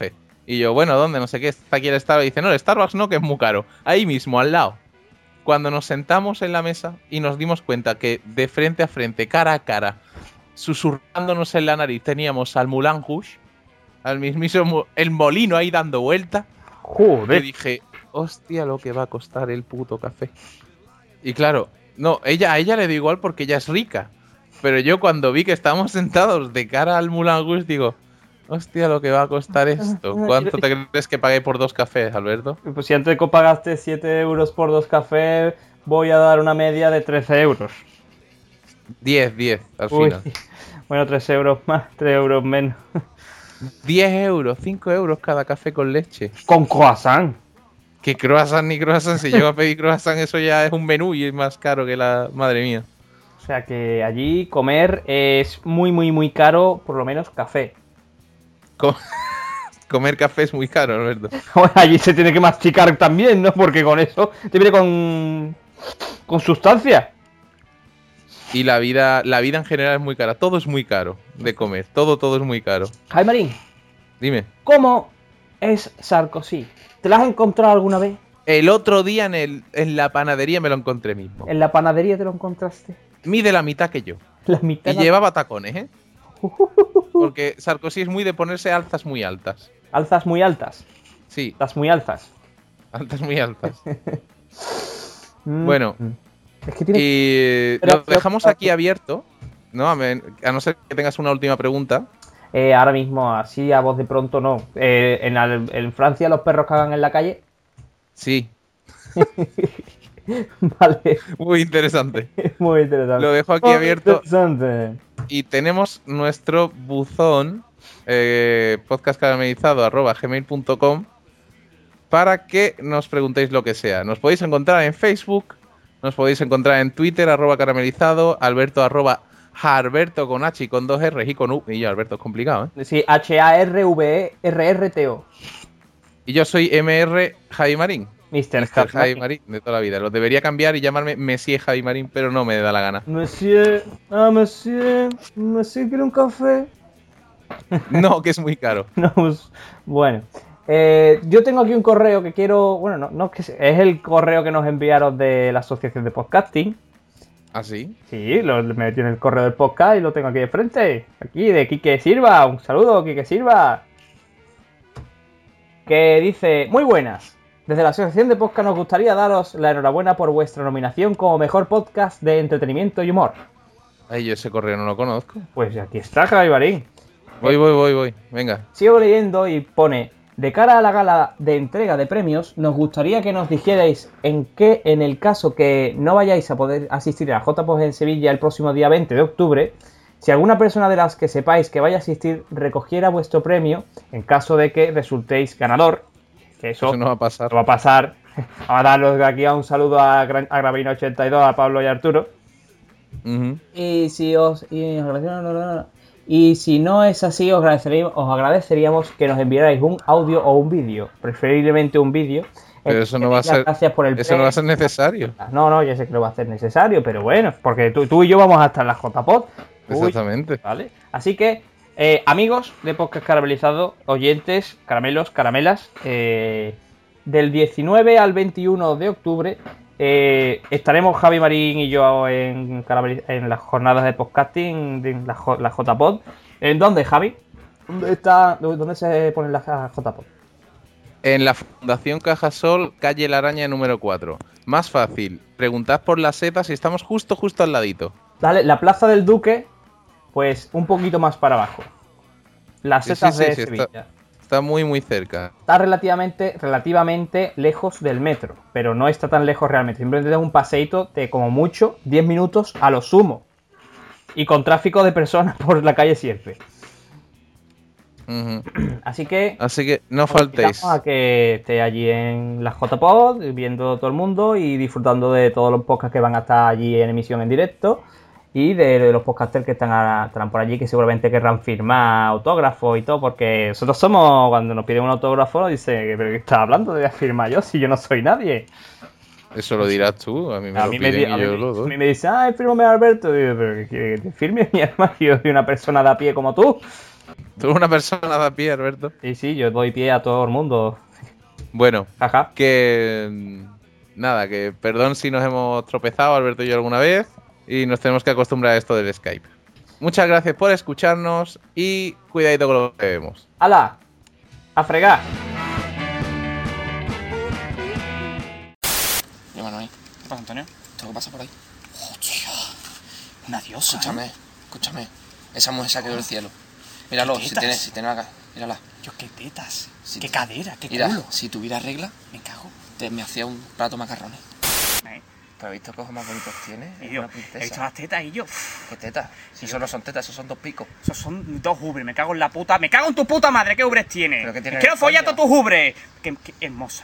S1: Y yo, bueno, ¿dónde? No sé qué, está aquí el Starbucks. Y dice, no, el Starbucks no, que es muy caro. Ahí mismo, al lado. Cuando nos sentamos en la mesa y nos dimos cuenta que de frente a frente, cara a cara, susurrándonos en la nariz, teníamos al Moulin Rouge, al mismísimo, el molino ahí dando vuelta.
S2: Joder.
S1: Y dije, hostia, lo que va a costar el puto café. Y claro, no, ella, a ella le da igual porque ella es rica. Pero yo cuando vi que estábamos sentados de cara al Moulin Rouge, digo, hostia, lo que va a costar esto. ¿Cuánto te crees que pagué por dos cafés, Alberto?
S2: Pues si antes pagaste siete euros por dos cafés, voy a dar una media de trece euros.
S1: diez, diez, al
S2: Uy,
S1: final.
S2: bueno, tres euros más, tres euros menos.
S1: diez euros, cinco euros cada café con leche.
S2: Con croissant.
S1: Que croissant ni croissant, si llego a pedir croissant, eso ya es un menú y es más caro que la madre mía.
S2: O sea que allí comer es muy, muy, muy caro, por lo menos café.
S1: Com- Comer café es muy caro, Alberto.
S2: Bueno, allí se tiene que masticar también, ¿no? Porque con eso te viene con, con sustancia.
S1: Y la vida, la vida en general es muy cara. Todo es muy caro de comer. Todo, todo es muy caro.
S2: Jaime Marín,
S1: Dime.
S2: ¿cómo es Sarkozy? ¿Te la has encontrado alguna vez?
S1: El otro día en, el, en la panadería me lo encontré mismo.
S2: ¿En la panadería te lo encontraste?
S1: Mide la mitad que yo.
S2: La mitad.
S1: Y llevaba tacones, ¿eh? Porque Sarkozy es muy de ponerse alzas muy altas.
S2: Alzas muy altas.
S1: Sí,
S2: Altas muy altas.
S1: altas muy altas.
S2: Mm.
S1: Bueno,
S2: Es que tiene...
S1: y
S2: Pero-
S1: lo dejamos aquí abierto, ¿no? A, men- a no ser que tengas una última pregunta.
S2: Eh, ahora mismo, así a voz de pronto, no. Eh, en, al- en Francia los perros cagan en la calle.
S1: Sí,
S2: Vale,
S1: muy interesante.
S2: muy interesante.
S1: Lo dejo aquí
S2: Muy
S1: abierto.
S2: interesante.
S1: Y tenemos nuestro buzón, eh, podcastcaramelizado arroba gmail punto com, para que nos preguntéis lo que sea. Nos podéis encontrar en Facebook, nos podéis encontrar en Twitter, arroba caramelizado, Alberto, arroba Harberto con H y con dos R y con U. Y yo, Alberto, es complicado, ¿eh?
S2: Sí, H A R V E R R T O.
S1: Y yo soy M R Javi Marín.
S2: mister
S1: mister Javi
S2: Javi
S1: Marín de toda la vida. Lo debería cambiar y llamarme Messier Javi Marín, pero no me da la gana.
S2: Monsieur, ah, monsieur, monsieur, ¿quiere un café?
S1: No, que es muy caro.
S2: No, pues, bueno. Eh, yo tengo aquí un correo que quiero. Bueno, no, no es que sea- es el correo que nos enviaron de la Asociación de Podcasting.
S1: ¿Así?
S2: Sí, lo me metí en el correo del podcast y lo tengo aquí de frente. Aquí, de Quique Silva. Un saludo, Quique Silva. Que dice: Muy buenas. Desde la Asociación de Podcast nos gustaría daros la enhorabuena por vuestra nominación como mejor podcast de entretenimiento y humor.
S1: Ay, yo ese correo no lo conozco.
S2: Pues aquí está, Javi Barín.
S1: Voy, voy, voy, voy. Venga.
S2: Sigo leyendo y pone: de cara a la gala de entrega de premios, nos gustaría que nos dijerais en qué, en el caso que no vayáis a poder asistir a la J P O D en Sevilla el próximo día veinte de octubre, si alguna persona de las que sepáis que vaya a asistir recogiera vuestro premio, en caso de que resultéis ganador, que eso,
S1: Eso no va a pasar.
S2: no va a pasar. Vamos a darles aquí a un saludo a, Gran- a Gravino ochenta y dos, a Pablo y a Arturo.
S1: Ujú.
S2: Y si os y, y si no es así, os agradeceríamos, os agradeceríamos que nos enviarais un audio o un vídeo, preferiblemente un vídeo.
S1: Pero
S2: Eh,
S1: eso no va a
S2: diga
S1: ser.
S2: Gracias por el
S1: Eso no va a ser
S2: premio.
S1: necesario.
S2: No, no, ya sé que lo va a hacer necesario, pero bueno, porque tú, tú y yo vamos a estar en la J P O D. Uy,
S1: Exactamente.
S2: ¿vale? Así que, eh, amigos de Podcast Caramelizado, oyentes, caramelos, caramelas, eh, del diecinueve al veintiuno de octubre eh, estaremos Javi Marín y yo en, carameliz- en las jornadas de podcasting, de la, J- la J P O D. ¿En dónde, Javi? ¿Dónde, está, ¿Dónde se ponen las J P O D?
S1: En la Fundación Cajasol, calle La Araña número cuatro. Más fácil, preguntad por las setas y estamos justo, justo al ladito.
S2: Dale, la Plaza del Duque, pues un poquito más para abajo. Las
S1: Sí,
S2: setas
S1: sí, sí,
S2: de
S1: sí,
S2: Sevilla.
S1: está, está muy, muy cerca.
S2: Está relativamente, relativamente lejos del metro, pero no está tan lejos realmente. Simplemente es un paseíto de como mucho diez minutos a lo sumo. Y con tráfico de personas por la calle siempre.
S1: Ujú.
S2: Así que
S1: Así que no
S2: os
S1: faltéis.
S2: invitamos a que esté allí en la J P O D, viendo todo el mundo y disfrutando de todos los podcasts que van a estar allí en emisión en directo. Y de, de los podcasters que están a- estarán por allí, que seguramente querrán firmar autógrafos y todo, porque nosotros somos, cuando nos piden un autógrafo, nos dicen, ¿pero qué estás hablando? Debía firmar yo si yo no soy nadie.
S1: Eso lo dirás tú, a mí me
S2: A
S1: lo
S2: mí me,
S1: piden
S2: di- a
S1: y yo
S2: mí-
S1: lo
S2: a
S1: doy.
S2: mí me dice, ah, fírmame Alberto. Y yo, pero ¿qué quiere que te firme mi hermano? Yo soy una persona de a pie como tú.
S1: Tú eres una persona de a pie, Alberto.
S2: Sí, sí, yo doy pie a todo el mundo.
S1: Bueno,
S2: Jaja.
S1: que... mm, Nada, que perdón si nos hemos tropezado, Alberto y yo, alguna vez. Y nos tenemos que acostumbrar a esto del Skype. Muchas gracias por escucharnos y cuidadito con lo que vemos.
S2: ¡Hala! ¡A fregar!
S4: Yo, Manuel.
S5: ¿Qué pasa, Antonio?
S4: Tengo que pasar por ahí.
S5: Hostia, una diosa,
S4: Escúchame,
S5: ¿eh?
S4: escúchame. Esa mujer se ha caído del cielo. Míralo,
S5: ¿Qué
S4: si
S5: tetas?
S4: tiene, si tiene la ca- mírala.
S5: Dios, qué tetas,
S4: Si
S5: qué
S4: te-
S5: cadera, qué
S4: Mira,
S5: culo.
S4: si tuviera regla,
S5: Me cago.
S4: te, me hacía un plato de macarrones.
S5: Eh,
S4: ¿Pero has visto qué ojos más bonitos tiene?
S5: Y
S4: Es
S5: yo,
S4: una
S5: he visto
S4: princesa.
S5: las tetas y yo, uff,
S4: ¿Qué tetas? Si eso no son tetas, esos son dos picos.
S5: esos son dos ubres, me cago en la puta, me cago en tu puta madre, ¿qué ubres tiene?
S4: ¿Pero qué tiene
S5: Quiero
S4: el
S5: follar
S4: coño?
S5: todos tus ubres. Qué, qué hermosa.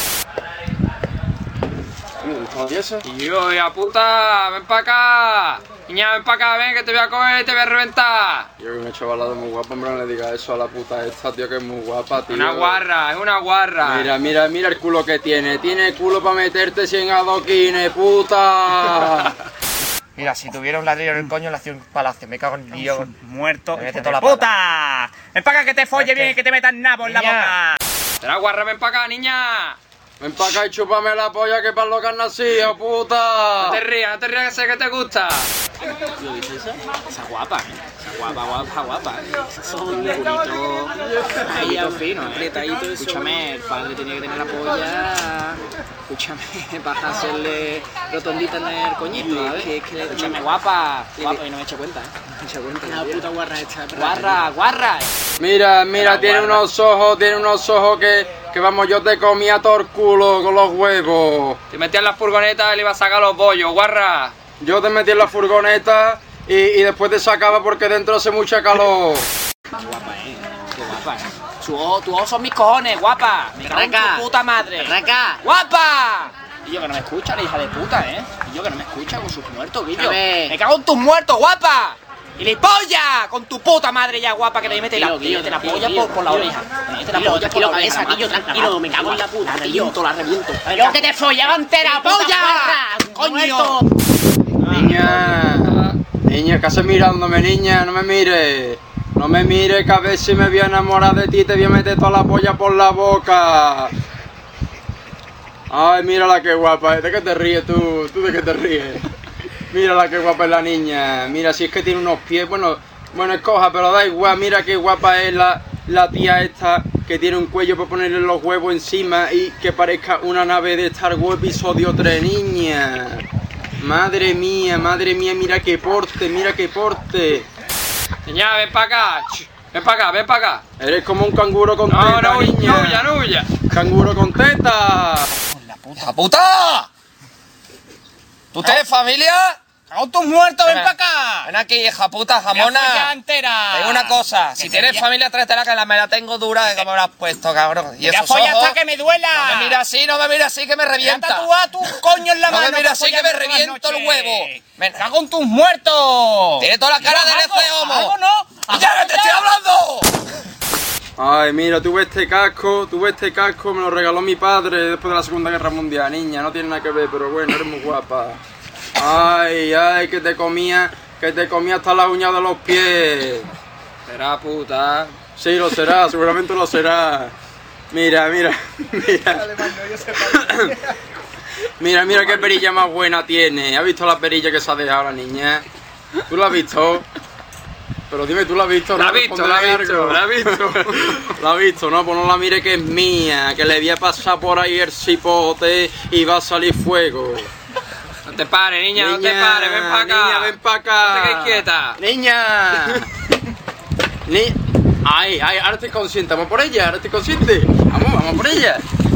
S4: ¿Y eso?
S6: Y yo, ya puta, ven pa' acá. Niña, ven pa' acá, ven, que te voy a coger y te voy a reventar.
S7: Yo que una chavalada muy guapa, hombre, no le digas eso a la puta esta, tío, que es muy guapa, tío.
S6: Una guarra, es una guarra.
S7: Mira, mira, mira el culo que tiene. Tiene culo para meterte cien adoquines, puta.
S4: Mira, si tuviera un ladrillo en el coño, le hacía un palacio. Me cago en Dios.
S5: Muerto,
S4: Me mete
S5: hijo
S4: toda
S5: de
S4: la
S5: puta. Ven para acá que te folle
S4: Es
S5: bien
S4: que-
S5: y que te metan nabo en la
S4: Niña.
S5: boca.
S6: Será guarra, ven pa' acá, niña.
S7: Ven pa' acá y chúpame la polla que para lo que has nacido, puta.
S6: No te rías, no te rías, que sé que te gusta.
S8: Esa guapa, ¿eh? Esa guapa, guapa, guapa. Esos son bonitos, bonitos finos, ¿eh? Escúchame, el padre tenía que tener la polla. Escúchame, para hacerle rotondita en el coñito, ¿sabes? Escúchame, guapa, guapa, y no me eché cuenta, ¿eh? No me eché cuenta. La puta guarra esta. Guarra, guarra.
S7: Mira, mira, tiene unos ojos, tiene unos ojos que, que vamos, yo te comía todo el culo con los huevos.
S6: Te metías en la furgoneta y le iba a sacar los bollos, guarra.
S7: Yo te metí en la furgoneta y, y después te sacaba porque dentro hace mucha calor.
S8: Qué guapa, ¿eh? Qué guapa, ¿eh? Tus ojos, tus ojos son mis cojones, guapa. Me cago en tu puta madre. Raca. ¡Guapa! Y yo que no me escucha, la hija de puta, ¿eh? Y yo que no me escucha con sus muertos, Guillo. Me cago en tus muertos, guapa. ¡Y le polla! Con tu puta madre ya, guapa, que le mete la, le mete la polla por, por la oreja. Le mete la polla por la oreja, Guillo, tranquilo, me cago en la puta. La reviento, la reviento. ¡Yo que te follaba entera, polla! ¡Coño!
S7: Niña, niña, ¿qué haces mirándome, niña? No me mires. No me mires, que a ver si me voy a enamorar de ti, te voy a meter toda la polla por la boca. Ay, mírala qué guapa, ¿de qué te ríes tú? ¿Tú de qué te ríes? Mírala qué guapa es la niña. Mira, si es que tiene unos pies, bueno, bueno, es coja, pero da igual. Mira qué guapa es la, la tía esta, que tiene un cuello para ponerle los huevos encima y que parezca una nave de Star Wars episodio tres, niña. Madre mía, madre mía, mira qué porte, mira qué porte.
S6: Niña, ven pa' acá. Ch, ven pa' acá, ven pa' acá.
S7: Eres como un canguro con
S6: No,
S7: teta,
S6: no, huya,
S7: niña.
S6: no huya, no huya.
S7: Canguro con teta.
S4: ¡Hija puta! ¿Tú tienes familia?
S5: ¡Cago en tus muertos, ven
S4: Ven.
S5: para acá!
S4: Ven aquí, hija puta,
S5: ¡Ya
S4: jamona.
S5: entera!
S4: Te digo una cosa, si
S5: Que
S4: tienes
S5: te-
S4: familia, tráetela que la me la tengo dura de cómo me la has puesto, cabrón. Y
S5: ¡Ya
S4: esos
S5: folla
S4: ojos,
S5: hasta que me duela!
S4: no me mira así, no me mira así, que me
S5: ¡Ya
S4: revienta.
S5: tatúa tu coño en la
S4: No me
S5: mano!
S4: mira
S5: pa'
S4: así, que
S5: follarme
S4: me
S5: todas las
S4: reviento el
S5: noches.
S4: huevo. Ven.
S5: ¡Cago en tus muertos!
S4: Tiene toda la cara
S5: Yo
S4: de
S5: hago,
S4: ese homo.
S5: hago, ¿no?
S4: ¡Ya que te estoy hablando!
S7: Ay, mira, tuve este casco, tuve este casco, me lo regaló mi padre después de la Segunda Guerra Mundial, niña, no tiene nada que ver, pero bueno, eres muy guapa. Ay, ay, que te comía, que te comía hasta las uñas de los pies.
S6: Será puta.
S7: Sí, lo será, seguramente lo será. Mira, mira, mira. Mira, mira qué perilla más buena tiene. ¿Has visto la perilla que se ha dejado la niña? ¿Tú la has visto? Pero dime, ¿tú la has visto?
S6: La
S7: No
S6: he visto,
S7: responderé
S6: la he visto,
S7: algo.
S6: la he visto.
S7: La has visto, ¿no? Pues no la mire que es mía, que le voy a pasar por ahí el cipote y va a salir fuego.
S6: No te pares, niña, no te pares, ven pa' acá.
S7: Niña, ven pa' acá.
S6: No te quedes quieta.
S7: Niña. Ni... Ay, ay, ahora estoy consciente, vamos por ella, ahora estoy consciente. Vamos, vamos por ella.